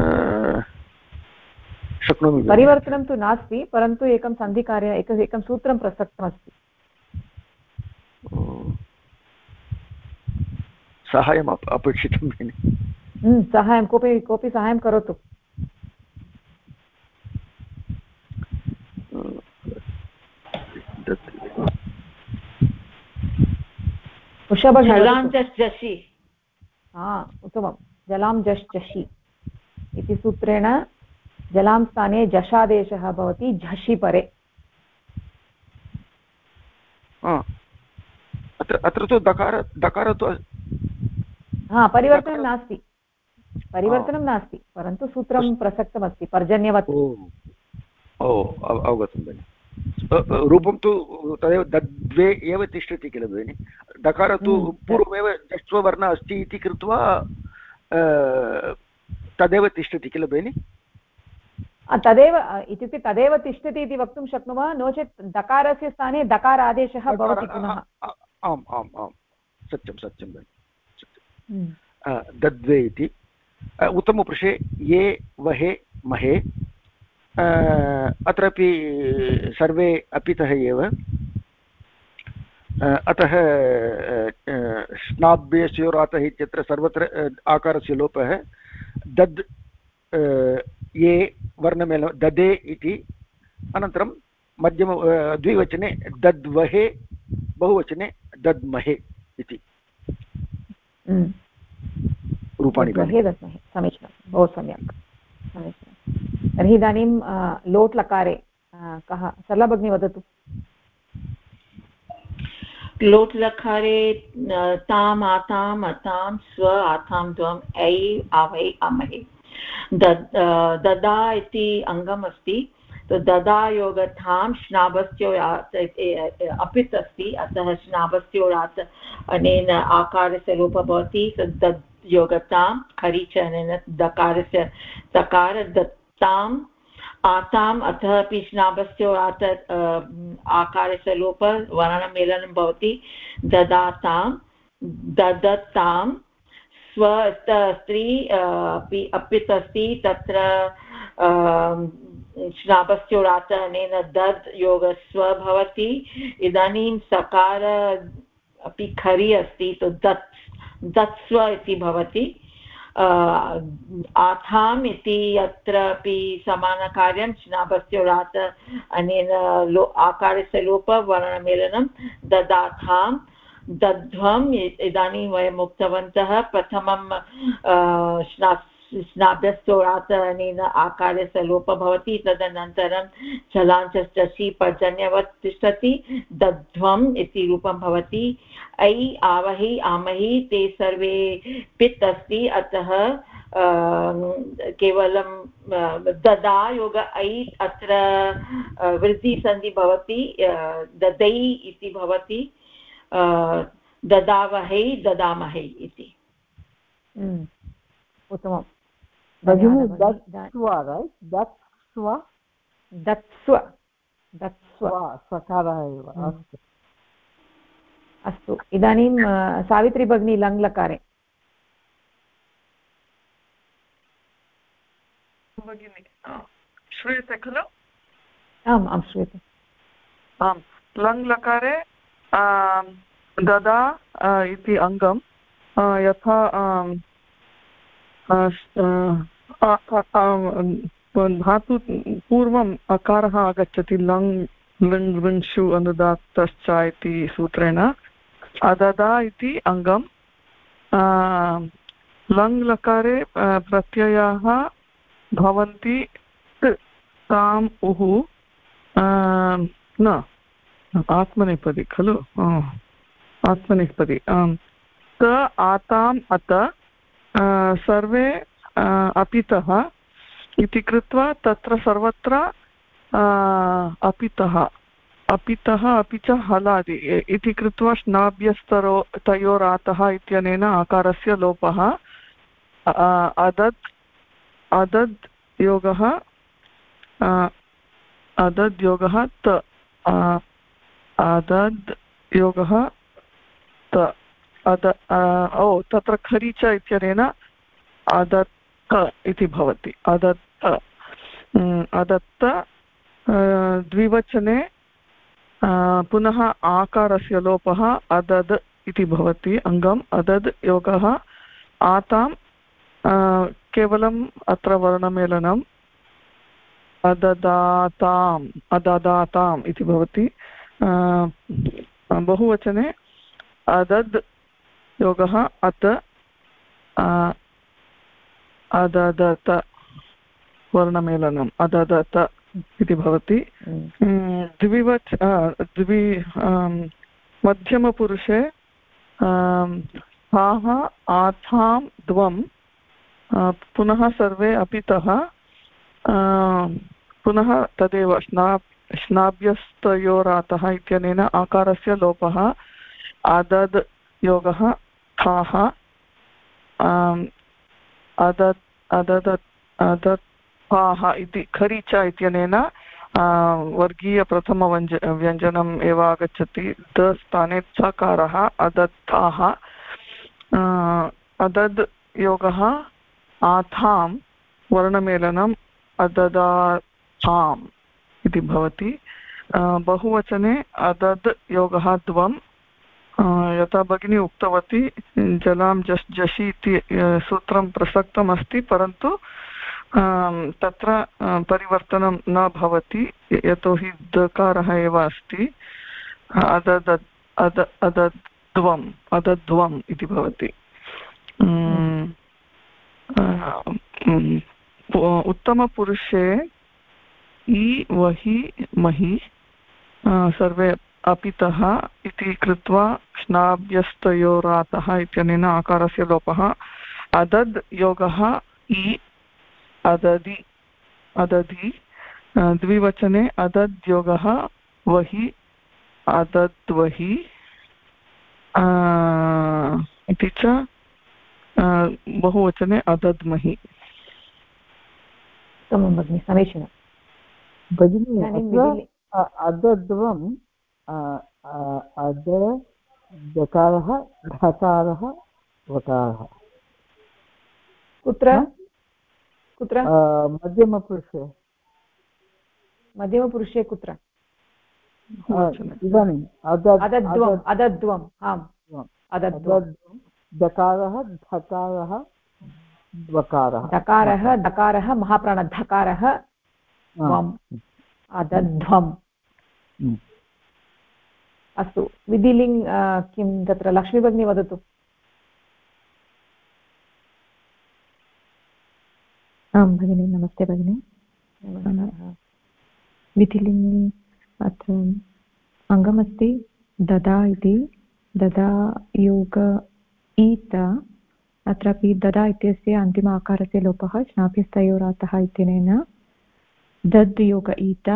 शक्नोमि परिवर्तनं तु नास्ति परन्तु एकं सन्धिकार्य एकं सूत्रं प्रसक्तमस्ति साहाय्यम् अपेक्षितं भगिनि साहाय्यं कोऽपि साहाय्यं करोतु उत्तमं जलां जषि इति सूत्रेण जलां स्थाने जषादेशः भवति झषि परे अत्र तु दकार तु परिवर्तनं नास्ति परन्तु सूत्रं प्रसक्तमस्ति पर्जन्यवत् अवगतं भगिनि रूपं तु तदेव दद्वे एव तिष्ठति किल भगिनि दकार तु पूर्वमेव जस्ववर्ण अस्ति इति कृत्वा तदेव तिष्ठति किल भगिनि तदेव इत्युक्ते तदेव तिष्ठति इति वक्तुं शक्नुमः नो चेत् दकारस्य स्थाने दकारादेशः भवति पुनः आम् आम् आम् सत्यं भगिनि दद्वे इति उत्तमपुरुषे ये वहे महे अत्रापि सर्वे अपितः एव अतः स्नाभ्यस्योरातः इत्यत्र सर्वत्र आकारस्य लोपः दद् ये वर्णमेल ददे इति अनन्तरं मध्यम द्विवचने दद्वहे बहुवचने दद्महे इति रूपाणि दद्महे समीचीनं बहु सम्यक् समीचीनं तर्हि इदानीं लोट् लकारे कः सरला भगिनी वदतु लोट् लकारे ताम् आताम् अतां स्व आतां त्वम् ऐ आवै अमहे ददा इति अङ्गम् अस्ति, ददा योगथां श्नाभस्यो अपित् अस्ति, अतः श्नाभस्योरात् अनेन आकारस्य लोपः भवति। दद् योगतां खरीच अनेन दकारस्य दकार दत्ताम् आताम् अतः अपि श्नाभस्योरात् आकारस्य लोपः वर्णमेलनं भवति। ददातां ददतां स्व स्त्री अपि अपित् अस्ति, तत्र श्नाभस्योरात् अनेन दद् योगस्व भवति। इदानीं सकार अपि खरि अस्ति, तो दत्स्व इति भवति। आथाम् इति अत्रापि समानकार्यं, श्नाभस्योरात् अनेन आकारस्य लोपः वर्णमेलनं। ददाथां दध्वम् इदानीं वयम् उक्तवन्तः, प्रथमं श्नाभ्यस्तोरात् अनेन आकारस्य लोपः भवति, तदनन्तरं चलाञ्चि पर्जन्यवत् तिष्ठति, दध्वम् इति रूपं भवति। ऐ आवहि आमहि ते सर्वे पित् अस्ति, अतः केवलं ददा योग ऐ अत्र वृद्धिसन्धि भवति, ददै इति भवति, ददावहै ददामहे इति। उत्तमं। सकारः एव। अस्तु, इदानीं सावित्री भगिनी लङ्लकारे। भगिनी श्रूयते खलु? आम् आं श्रूयते। आम्, लङ्लकारे ददा इति अङ्गं यथा धातु पूर्वम् अकारः आगच्छति, लङ् लृङ् लृङ्षु अनुदात्तश्च इति सूत्रेण। अददा इति अङ्गं लङ् लकारे प्रत्ययाः भवन्ति ताम् उः न आत्मनेपदी खलु, आत्मनेपदी। त आताम् अत सर्वे अपितः इति कृत्वा तत्र सर्वत्र अपितः अपि च हलादि इति कृत्वा श्नाभ्यस्तरो तयोरातः इत्यनेन आकारस्य लोपः। अदद् योगः त अदद् योगः त तत्र खरीच इत्यनेन अदत्त इति भवति। अदत्त द्विवचने पुनः आकारस्य लोपः अदद् इति भवति अङ्गम्। अदद् योगः आतां केवलम् अत्र वर्णमेलनम् अददाताम् इति भवति। बहुवचने अदद् योगः अत अददत वर्णमेलनम् अददत इति भवति। मध्यमपुरुषे हाः आथां द्वम् पुनः सर्वे अपितः पुनः तदेव श्नाभ्यस्तयोरातः इत्यनेन आकारस्य लोपः। अदद् योगः थाः अदत्थाः इति खरीच इत्यनेन वर्गीयप्रथमव्यञ्जनम् एव आगच्छति। द स्थाने चकारः अदत्थाः। अदद् योगः आथां वर्णमेलनम् अददाथाम् इति भवति। बहुवचने अदद् योगः द्वम्। यथा भगिनी उक्तवती जलां जषि इति सूत्रं प्रसक्तम् अस्ति, परन्तु तत्र परिवर्तनं न भवति, यतोहि दकारः एव अस्ति। अदद्ध्वम् इति भवति। उत्तमपुरुषे इ वहि महि सर्वे अपितः इति कृत्वा श्नाभ्यस्तयोरातः इत्यनेन आकारस्य लोपः। अदद् योगः इ अदधि अदधि द्विवचने अदद्योगः वहि अदद्वहि इति च बहुवचने अदद्महि। उत्तमं भगिनि, समीचीनं भगिनी। अदद्वम् अद दकारः ढकारः वकारः कुत्र कुत्र मध्यमपुरुषे मध्यमपुरुषे कुत्र इदानीम् अदद्वम् अदद्वम् आम् अदद्वम् दकारः धकारः द्वकारः दकारः दकारः महाप्राणधकारः वम् अदध्वम्। अस्तु विधिलिङ्ग् किं तत्र लक्ष्मी भगिनी वदतु। आं भगिनि, नमस्ते भगिनि। विधिलिङ्गि अत्र अङ्गमस्ति ददा इति, ददा योग ईत। अत्रापि ददा इत्यस्य अन्तिम आकारस्य लोपः श्नाभ्यस्तयोरातः इत्यनेन दद् योग ईत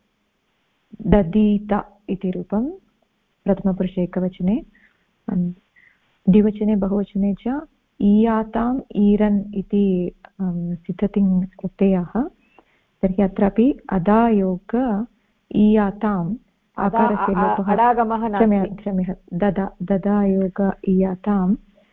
ददीत इति रूपं प्रथमपुरुषे एकवचने, द्विवचने बहुवचने च ईयाताम् ईरन् इति सिद्धतिङ् प्रत्ययाः। तर्हि अत्रापि अदायोग ईयाताम् आकारस्य लोपः क्षम्यः ददा ददायोग ईयाताम्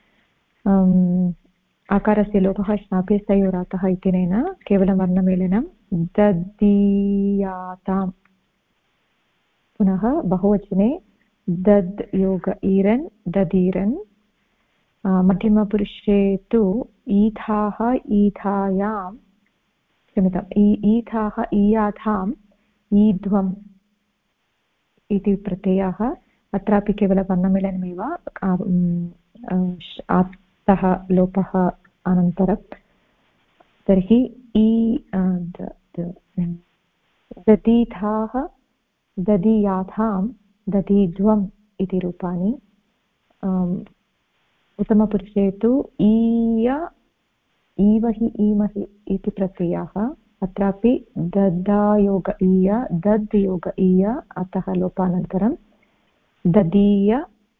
आकारस्य लोपः श्नाभ्यस्तयोरातः इत्यनेन केवलं वर्णमेलनं ददीयाताम्। पुनः बहुवचने दद् योग ईरन् ददीरन्। मध्यमपुरुषे तु ईथाः ईथायां क्षम्यताम् ईथाः ईयाथाम् ईध्वम् इति प्रत्ययाः। अत्रापि केवलं वर्णमेलनमेव, आत्तः लोपः अनन्तरं। तर्हि ददीथाः ददीयाथां ददीध्वम् इति रूपाणि। उत्तमपुरुषे तु ईय ईवहि ईमहि इति प्रत्ययाः। अत्रापि ददायोग ईय दद् योग ईय अतः लोपानन्तरं ददीय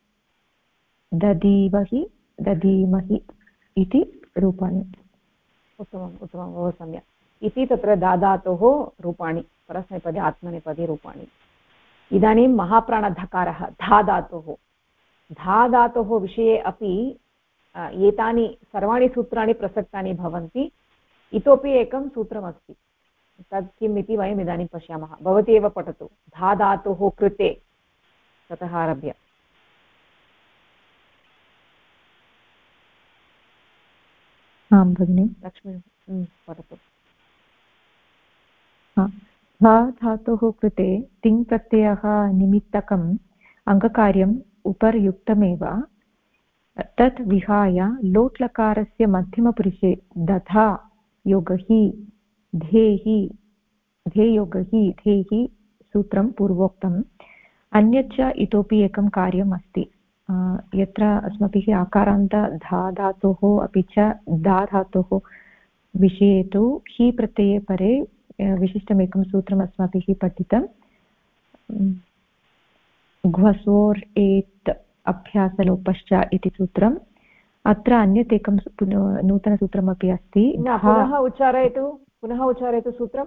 ददीवहि ददीमहि इति रूपाणि। उत्तमम् उत्तमं, बहु सम्यक्। इति तत्र दाधातोः रूपाणि, परस्मैपदे आत्मनेपदे रूपाणि। इदानीं महाप्राणधकारः धाधातोः, धाधातोः विषये अपि एतानि सर्वाणि सूत्राणि प्रसक्तानि भवन्ति। इतोपि एकं सूत्रमस्ति, तत् किम् इति वयम् इदानीं पश्यामः। भवती एव पठतु धाधातोः कृते, ततः आरभ्य। आं भगिनि, लक्ष्मी वदतु। धा धातोः कृते तिङ् प्रत्ययः निमित्तकम् अङ्गकार्यम् उपर्युक्तमेव। तत् विहाय लोट्लकारस्य मध्यमपुरुषे दधा योगहि धेहि धेयोगहि धेहि सूत्रं पूर्वोक्तम्। अन्यच्च इतोपि एकं कार्यम् अस्ति, यत्र अस्माभिः आकारान्त धा धातोः अपि च दा धातोः विषये तु हि प्रत्यये परे विशिष्टमेकं सूत्रम् अस्माभिः पठितं। घ्वसोर् एत् अभ्यासलोपश्च इति सूत्रम्। अत्र अन्यत् एकं नूतनसूत्रमपि अस्ति। पुनः उच्चारयतु सूत्रं।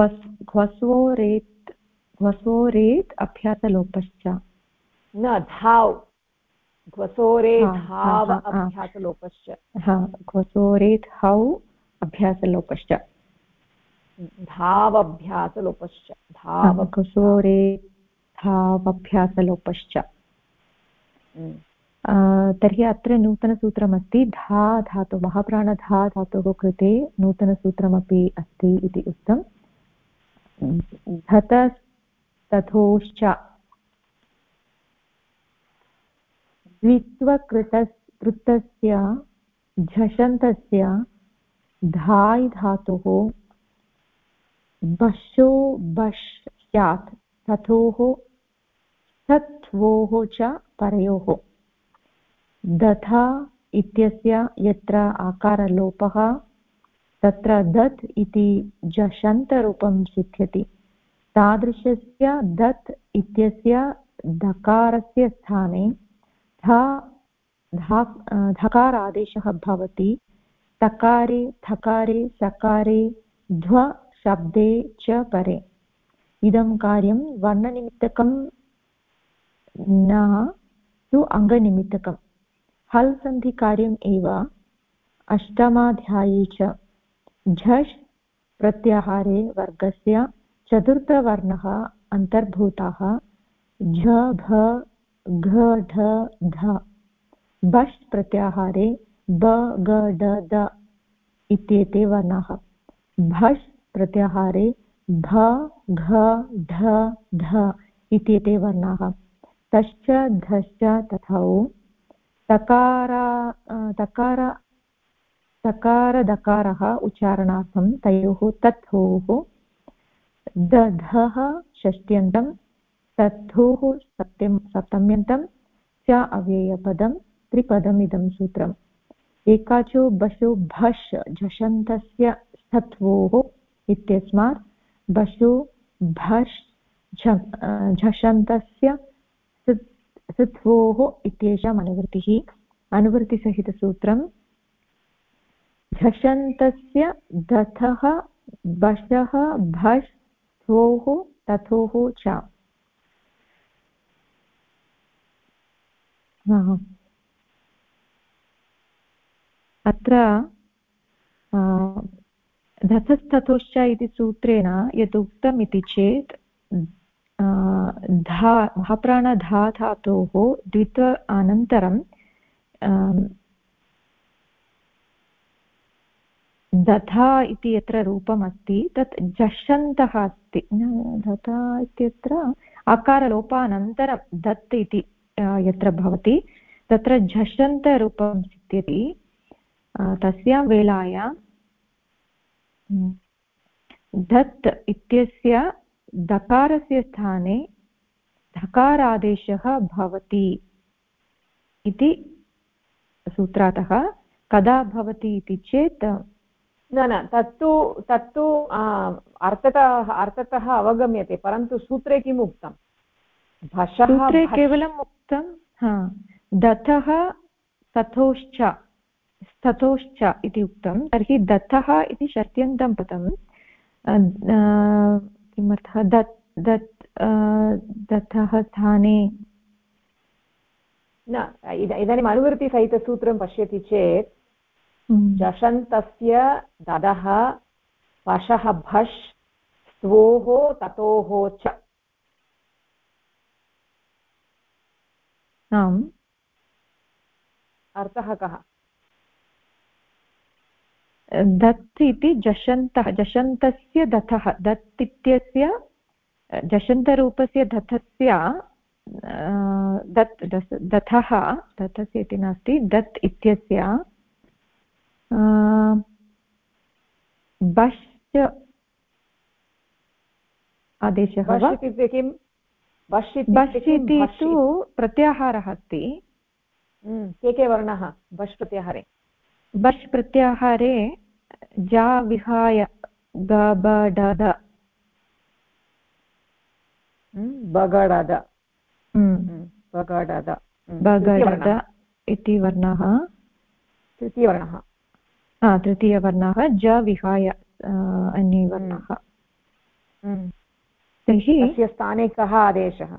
घ्वसोरेत् अभ्यासलोपश्च न धाव्, घ्वसोरे धाव अभ्यासलोपश्च। घ्वसोरेत् हौ अभ्यासलोपश्च धावभ्यासलोपश्च धाव घ्वसोरेत् धावभ्यासलोपश्च। तर्हि अत्र नूतनसूत्रमस्ति धा धातु, महाप्राणधा धातोः कृते नूतनसूत्रमपि अस्ति इति उक्तं। धतस्तथोश्च द्वित्वकृतस्य झषन्तस्य धाय् धातोः बशो बश् स्यात् तथोः तत्वोः च परयोः। दधा इत्यस्य यत्र आकारलोपः तत्र दत् इति जषन्तरूपं सिद्ध्यति। तादृशस्य दत् इत्यस्य धकारस्य स्थाने धकारादेशः भवति। तकारे थकारे सकारे ध्व शब्दे च परे। इदं कार्यं वर्णनिमित्तकं न तु अङ्गनिमित्तकं। हल् सन्धिकार्यम् एव। अष्टमाध्याये च झष् प्रत्याहारे वर्गस्य चतुर्थवर्णः अन्तर्भूतः। झ भ घ ढ ध। बष् प्रत्याहारे ब ग ड द इत्येते वर्णाः। भष् प्रत्याहारे भ घ ढ ध इत्येते वर्णाः। तश्च धश्च तथौ तकारदकारः उच्चारणार्थं तयोः तथोः दधः षष्ट्यन्तं तथोः सप्तम्यन्तं च अव्ययपदं त्रिपदम् इदं सूत्रम्। एकाचो बशो भष् झषन्तस्य स्थत्वोः इत्यस्मात् बशो भष् झषन्तस्य स्थत्वोः इत्येषाम् अनुवृत्तिः। अनुवृत्तिसहितसूत्रम् झषन्तस्य दथः बशः भष् स्थोः तथोः च। अत्र धतस्ततोश्च इति सूत्रेण यत् उक्तम् इति चेत् महाप्राणधा धातोः द्वित्व अनन्तरं दधा इति यत्र रूपम् अस्ति तत् झषन्तः अस्ति। दधा इत्यत्र अकारलोपानन्तरं दत् इति यत्र भवति तत्र झषन्तरूपं सिद्ध्यति। तस्यां वेलायां धत् इत्यस्य दकारस्य स्थाने धकारादेशः भवति इति सूत्रातः। कदा भवति इति चेत् न तत्तु अर्थतः अवगम्यते, परन्तु सूत्रे किम् उक्तं? सूत्रे केवलम् उक्तं दथः तथोश्च तथोश्च इति उक्तं। तर्हि दत्तः इति षष्ट्यन्तं पदं किमर्थः दत्तः स्थाने न। इदानीम् अनुवृत्तिसहितसूत्रं पश्यति चेत् झषन्तस्य ददः वशः भष् स्तोः ततोः च। आम्, अर्थः कः? दत् इति झषन्तः झषन्तस्य दथः दत् इत्यस्य झषन्तरूपस्य दथस्य दथः दथस्य इति नास्ति दत् इत्यस्य बश् आदेशः इत्युक्ते किं? बश् इति तु प्रत्याहारः अस्ति। के वर्णाः बश् प्रत्याहारे? बश् प्रत्याहारे जा विहाय ग ब ड द बगडद बगडद इति वर्णः तृतीयवर्णः ज विहाय अन्ये वर्णाः। तर्हि तस्य स्थाने कः आदेशः?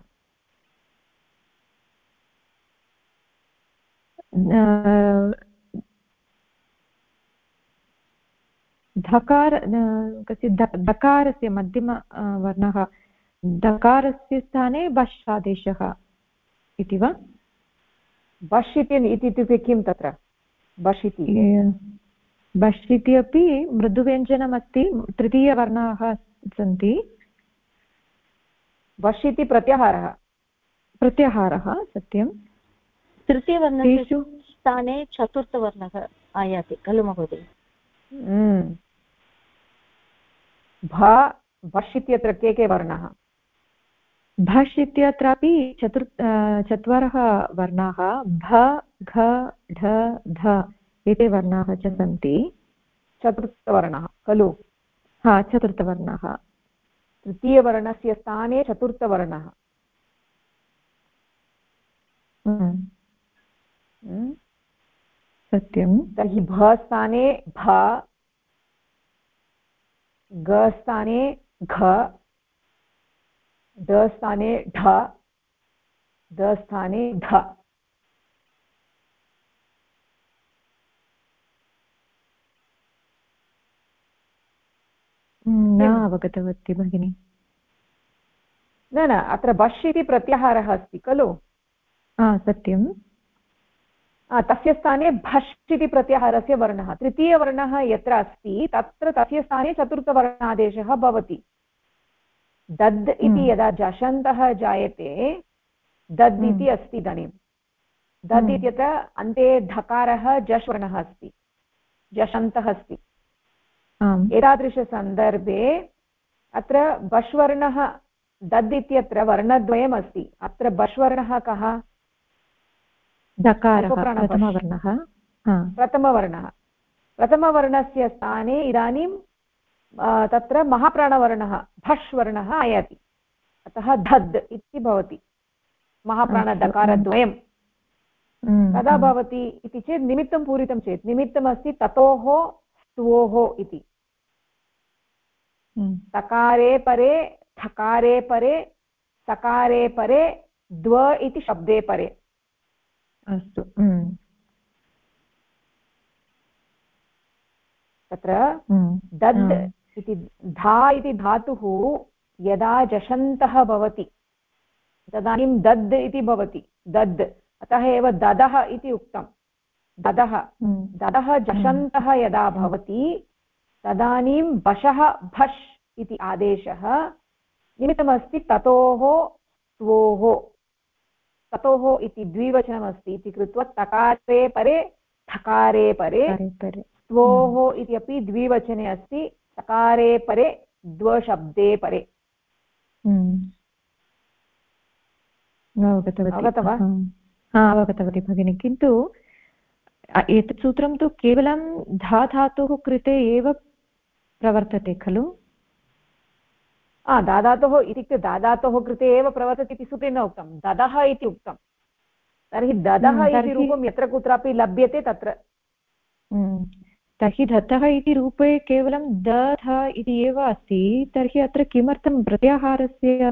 दकारस्य मध्यमवर्णः दकारस्य स्थाने बश् आदेशः इति वा? बश् इत्युक्ते किं तत्र? बश् इति अपि मृदुव्यञ्जनमस्ति। तृतीयवर्णाः सन्ति। बश् इति प्रत्याहारः सत्यं। तृतीयवर्णस्य स्थाने चतुर्थवर्णः आयाति खलु महोदय? भष् इत्यत्र के वर्णाः? भष् इत्यत्रापि चत्वारः वर्णाः भ घ ढ ध एते वर्णाः च सन्ति। चतुर्थवर्णः खलु? हा, चतुर्थवर्णः। तृतीयवर्णस्य स्थाने चतुर्थवर्णः। सत्यं। तर्हि भ स्थाने भ, ग स्थाने घ, ड स्थाने ढ, द स्थाने ध। न अवगतवती भगिनी। न न, अत्र बश् इति प्रत्याहारः अस्ति खलु? सत्यं। तस्य स्थाने भश् इति प्रत्याहारस्य वर्णः, तृतीयवर्णः यत्र अस्ति तत्र तस्य स्थाने चतुर्थवर्णादेशः भवति। दद् इति यदा जषन्तः जायते दद् इति अस्ति इदानीं। दद् इत्यत्र अन्ते धकारः जश् वर्णः अस्ति, जषन्तः अस्ति। एतादृशसन्दर्भे अत्र बश् वर्णः, दद् इत्यत्र वर्णद्वयम् अस्ति। अत्र बश् वर्णः कः? दकारः, प्रथमवर्णः। प्रथमवर्णः। प्रथमवर्णस्य स्थाने इदानीं तत्र महाप्राणवर्णः भष् वर्णः आयाति, अतः धद् इति भवति। महाप्राणदकारद्वयं कदा भवति इति चेत् निमित्तं पूरितं चेत्, निमित्तमस्ति ततोः स्तुवोः इति। तकारे परे, ठकारे परे, सकारे परे, द्व इति शब्दे परे। अस्तु। तत्र दद् इति धा इति धातुः यदा जषन्तः भवति तदानीं दद् इति भवति, दद्। अतः एव ददः इति उक्तं, ददः। ददः जषन्तः यदा भवति तदानीं बशः भष् इति आदेशः निमित्तमस्ति ततोः त्वोः। ततोः इति द्विवचनमस्ति इति कृत्वा तकारे परे ठकारे परे, त्वोः इति अपि द्विवचने अस्ति, सकारे परे द्वशब्दे परे। अवगतवती भगिनी। किन्तु एतत् सूत्रं तु केवलं धा धातुः कृते एव प्रवर्तते खलु? दाधातोः इत्युक्ते दाधातोः कृते एव प्रवर्तते इति सूत्रेण उक्तं, ददः इति उक्तं। तर्हि ददः इति रूपं यत्र कुत्रापि लभ्यते तत्र। तर्हि दत्तः इति रूपे केवलं दध इति एव अस्ति, तर्हि अत्र किमर्थं प्रत्याहारस्य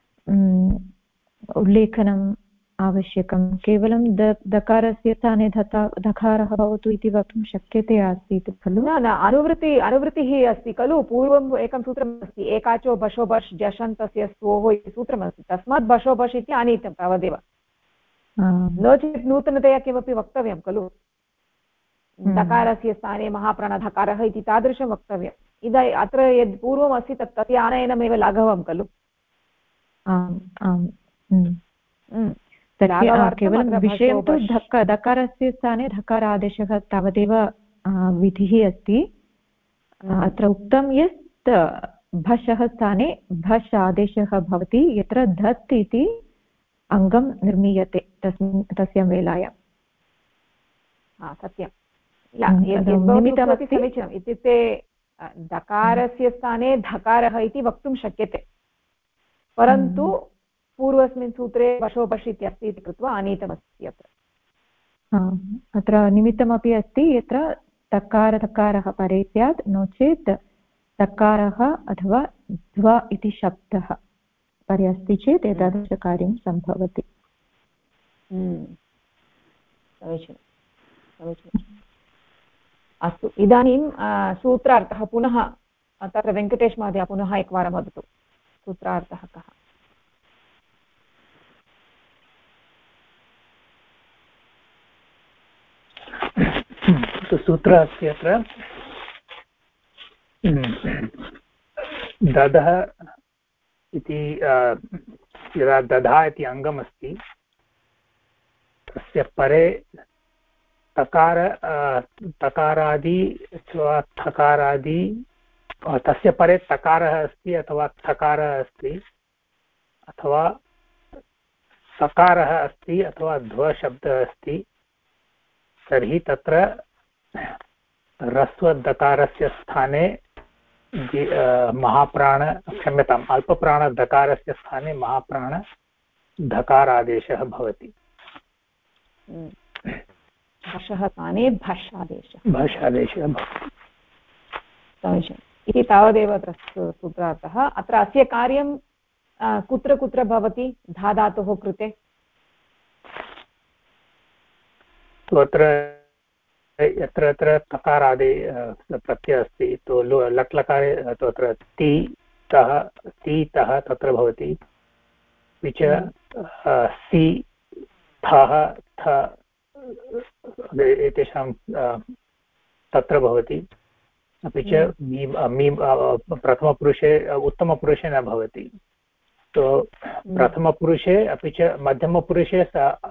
उल्लेखनम् आवश्यकं? केवलं दकारस्य स्थाने दकारः भवतु इति वक्तुं शक्यते आसीत् खलु? न, अनुवृत्तिः अस्ति खलु। पूर्वम् एकं सूत्रम् अस्ति, एकाचो बशो बश् जषन्तस्य स्तोः इति सूत्रमस्ति, तस्मात् बशो बश् इति आनीतं तावदेव। नो चेत् नूतनतया किमपि वक्तव्यं खलु। दकारस्य स्थाने महाप्राणधकारः इति तादृशं वक्तव्यम्। अत्र यद् पूर्वम् अस्ति तस्य आनयनमेव लाघवं खलु। केवलं विषयं तु दकारस्य स्थाने धकारादेशः तावदेव विधिः अस्ति। अत्र उक्तं यत् भषः स्थाने भष् आदेशः भवति यत्र धत् इति अङ्गं निर्मीयते तस्यां वेलायां। सत्यं निमित्तमस्ति समीचीनम्। इत्युक्ते दकारस्य स्थाने धकारः इति वक्तुं शक्यते, परन्तु पूर्वस्मिन् सूत्रे बशो बश् इत्यस्ति इति कृत्वा आनीतमस्ति अत्र। अत्र निमित्तमपि अस्ति यत्र तकारः परे स्यात्, नो चेत् तकारः अथवा ध्व इति शब्दः परे अस्ति चेत् एतादृशकार्यं सम्भवति। अस्तु, इदानीं सूत्रार्थः पुनः तत्र वेङ्कटेश महोदय पुनः एकवारं वदतु, सूत्रार्थः कः? सूत्र अस्ति अत्र दधः इति यदा दधा इति अङ्गमस्ति तस्य परे तकारादि अथवा थकारादि, तस्य परे तकारः अस्ति अथवा थकारः अस्ति अथवा सकारः अस्ति अथवा ध्वशब्दः अस्ति, तर्हि तत्र ह्रस्वदकारस्य स्थाने महाप्राण क्षम्यताम् अल्पप्राणदकारस्य स्थाने महाप्राण धकारादेशः भवति। भषः स्थाने भष् आदेशः भवति। समीचीनम् इति तावदेव अत्र सूत्रार्थः। अत्र अस्य कार्यं कुत्र कुत्र भवति धा धातोः कृते? अत्र यत्र यत्र तकारादि प्रत्ययः अस्ति तो लट् लकारे अत्र तितः तत्र भवति, अपि च सि थः थ एतेषां तत्र भवति, अपि च मी प्रथमपुरुषे उत्तमपुरुषे न भवति। तो प्रथमपुरुषे अपि च मध्यमपुरुषे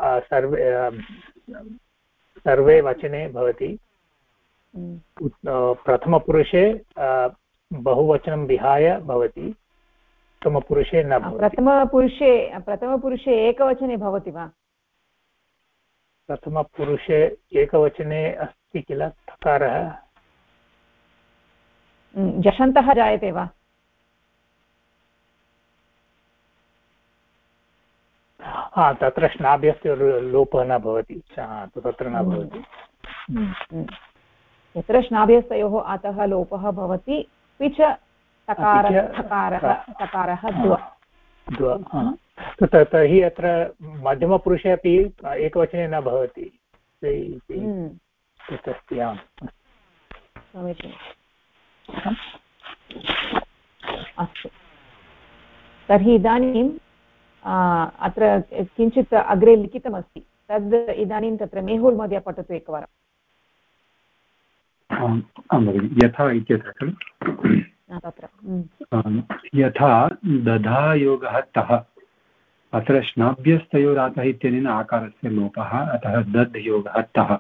सर्वे वचने भवति। प्रथमपुरुषे बहुवचनं विहाय भवति, उत्तमपुरुषे न भवति। प्रथमपुरुषे एकवचने भवति वा? प्रथमपुरुषे एकवचने अस्ति किल तकारः। जषन्तः जायते वा? हा, तत्र श्नाभ्यस्य लोपः न भवति, तत्र न भवति। यत्र श्नाभ्यस्तयोः अतः लोपः भवति, अपि च तकारः तर्हि अत्र मध्यमपुरुषे अपि एकवचने न भवति। समीचीनम्। अस्तु, तर्हि इदानीं अत्र किञ्चित् अग्रे लिखितमस्ति, तद् इदानीं तत्र मेहुल् महोदय पठतु एकवारम्। यथा इत्यत्र खलु तत्र यथा दधायोगः तः, अत्र श्नाभ्यस्तयोरातः इत्यनेन आकारस्य लोपः, अतः दध् योगः तः।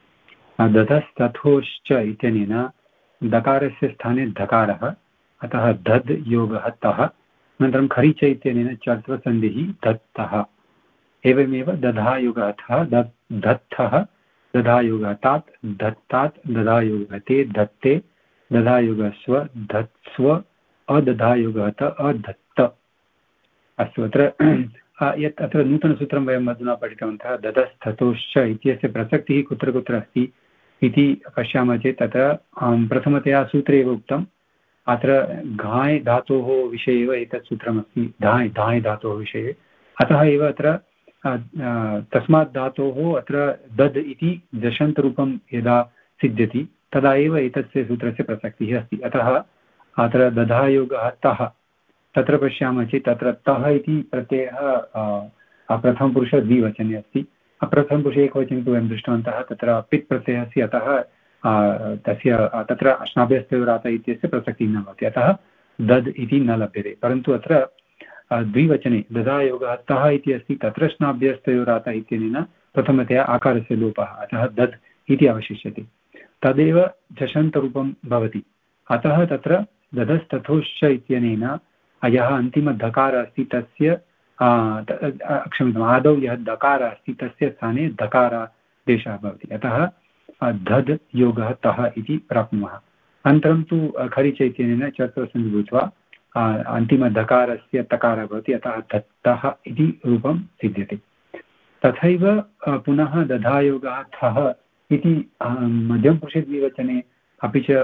दधस्तथोश्च इत्यनेन दकारस्य स्थाने धकारः, अतः दध् योगः तः। अनन्तरं खरिच इत्यनेन चर्त्वसन्धिः दत्तः। एवमेव दधायोगः तः, दत्तः, दधायोगः तात्, दत्तात्, दधायोगः ते, दत्ते, दधायोगः स्व, धत्स्व, अदधायोगः त, अधत्त। अस्तु, अत्र नूतनसूत्रं वयम् अधुना पठितवन्तः। दधस्ततोश्च इत्यस्य प्रसक्तिः कुत्र कुत्र अस्ति इति पश्यामः चेत् तत्र प्रथमतया सूत्रे एव उक्तम्। अत्र घाय् धातोः विषये एव एतत् सूत्रमस्ति, धाय् धातोः विषये। अतः एव अत्र तस्मात् धातोः अत्र दध् इति दशन्तरूपं यदा सिद्ध्यति तदा एव एतस्य सूत्रस्य प्रसक्तिः अस्ति। अतः अत्र दधायोगः तः, तत्र पश्यामः चेत् तत्र तः इति प्रत्ययः प्रथमपुरुषे द्विवचने अस्ति, प्रथमपुरुषे एकवचने तु वयं दृष्टवन्तः। तत्र पित् प्रत्ययः अस्ति, अतः तस्य तत्र श्नाभ्यस्तयोरात इत्यस्य प्रसक्तिः न भवति, अतः दध् इति न लभ्यते। परन्तु अत्र द्विवचने दधायोगः तः इति अस्ति, तत्र श्नाभ्यस्तयोरात इत्यनेन प्रथमतया आकारस्य लोपः, अतः दध् इति अवशिष्यते। तदेव झषन्तरूपं भवति। अतः तत्र दधस्तथोश्च इत्यनेन यः अन्तिमधकारः अस्ति तस्य क्षम्यताम्, आदौ यः दकारः अस्ति तस्य स्थाने धकारादेशः भवति, अतः दध् योगः तः इति प्राप्नुमः। अनन्तरं तु खरिच इत्यनेन चतुर्थसन्धि भूत्वा अन्तिमधकारस्य तकारः भवति, अतः दत्तः इति रूपं सिद्ध्यते। तथैव पुनः दधायोगः थः इति मध्यमपुरुषे द्विवचने, अपि च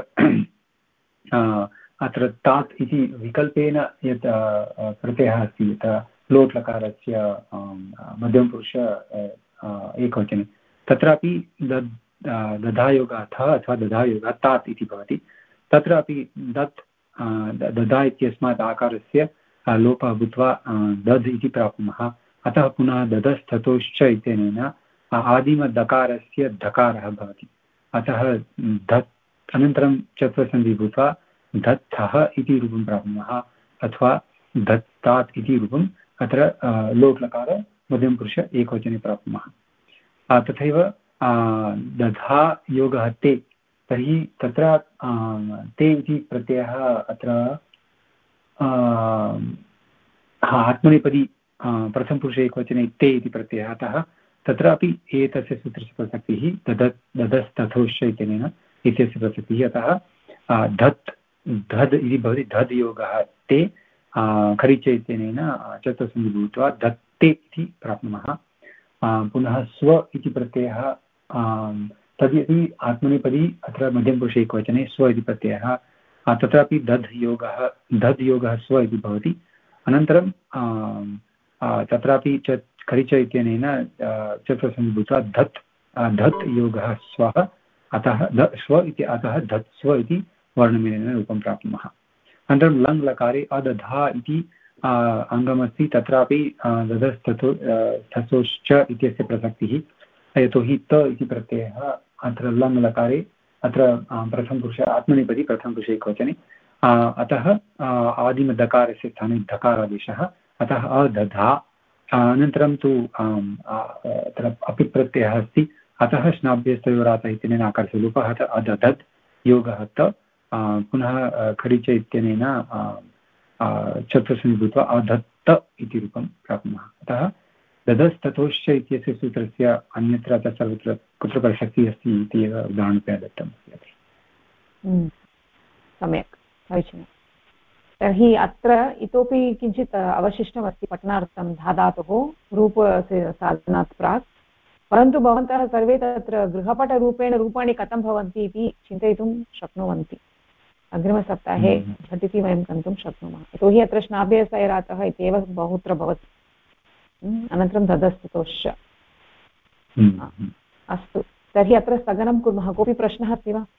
अत्र तात् इति विकल्पेन यत् प्रत्ययः अस्ति यत् लोट् लकारस्य मध्यमपुरुष एकवचने, तत्रापि दधायोगः थः अथवा दधायोगः तात् इति भवति। तत्रापि दधा इत्यस्मात् आकारस्य लोपः भूत्वा दध् इति प्राप्नुमः। अतः पुनः दधस्ततोश्च इत्यनेन आदिमदकारस्य धकारः भवति, अतः धत्, अनन्तरं चतुर्थसन्धि भूत्वा धत्थः इति रूपं प्राप्नुमः, अथवा धत्तात् इति रूपम् अत्र लोट् लकार मध्यमपुरुष एकवचने प्राप्नुमः। तथैव दधा योगः ते, तर्हि तत्र ते इति प्रत्ययः अत्र आत्मनेपदी प्रथमपुरुषे एकवचने ते इति प्रत्ययः, अतः तत्रापि एतस्य सूत्रस्य प्रसक्तिः दधस्तथोश्च इत्यनेन इत्यस्य प्रसक्तिः। अतः धत् धद् इति भवति, धद् योगः ते खरिच इत्यनेन चतुर्थसन्धिः भूत्वा धत्ते इति प्राप्नुमः। पुनः स्व इति प्रत्ययः तदपि आत्मनेपदी अत्र मध्यमपुरुषे एकवचने स्व इति प्रत्ययः, तत्रापि धद् योगः स्व इति भवति। अनन्तरं तत्रापि खरिच इत्यनेन चतुर्थसन्धिः भूत्वा धत् योगः स्वः, अतः स्व इति अतः धत् स्व इति वर्णमेलेन रूपं प्राप्नुमः। अनन्तरं लङ् लकारे अदधा इति अङ्गमस्ति, तत्रापि दधस्तथोश्च इत्यस्य प्रसक्तिः, यतोहि त इति प्रत्ययः अत्र लङ् लकारे अत्र प्रथमपुरुषे आत्मनेपदी प्रथमपुरुषे एकवचने, अतः आदिमदकारस्य स्थाने धकारादेशः, अतः अदधा। अनन्तरं तु अत्र अपि प्रत्ययः अस्ति, अतः श्नाभ्यस्तयोरातः इत्यनेन आकारस्य लोपः, अदधत् योगः त, पुनः खरिच इत्यनेन चतुर्थसन्धिः भूत्वा अधत्त इति रूपं प्राप्नुमः। अतः दधस्तथोश्च इत्यस्य सूत्रस्य अन्यत्र सर्वत्र कुत्र प्रसक्तिः अस्ति इति एव उदाहरणरूपेण दत्तम् अस्ति। सम्यक् समीचीनं। तर्हि अत्र इतोपि किञ्चित् अवशिष्टमस्ति पठनार्थं धाधातुः रूपस्य साधनात् प्राक्, परन्तु भवन्तः सर्वे तत्र गृहपटरूपेण रूपाणि कथं भवन्ति इति चिन्तयितुं शक्नुवन्ति। अग्रिमसप्ताहे झटिति वयं गन्तुं शक्नुमः, यतोहि अत्र श्नाभ्यस्तयोरातः इत्येव बहुत्र भवति। अनन्तरं दधस्तथोश्च। अस्तु, तर्हि अत्र स्थगनं कुर्मः। कोऽपि प्रश्नः अस्ति वा?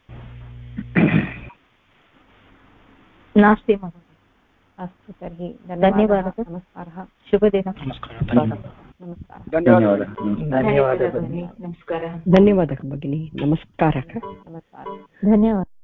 नास्ति महोदय। अस्तु, तर्हि धन्यवादः, नमस्कारः, शुभदिनं। धन्यवादः, नमस्कारः, धन्यवादः भगिनी, नमस्कारः। धन्यवादः।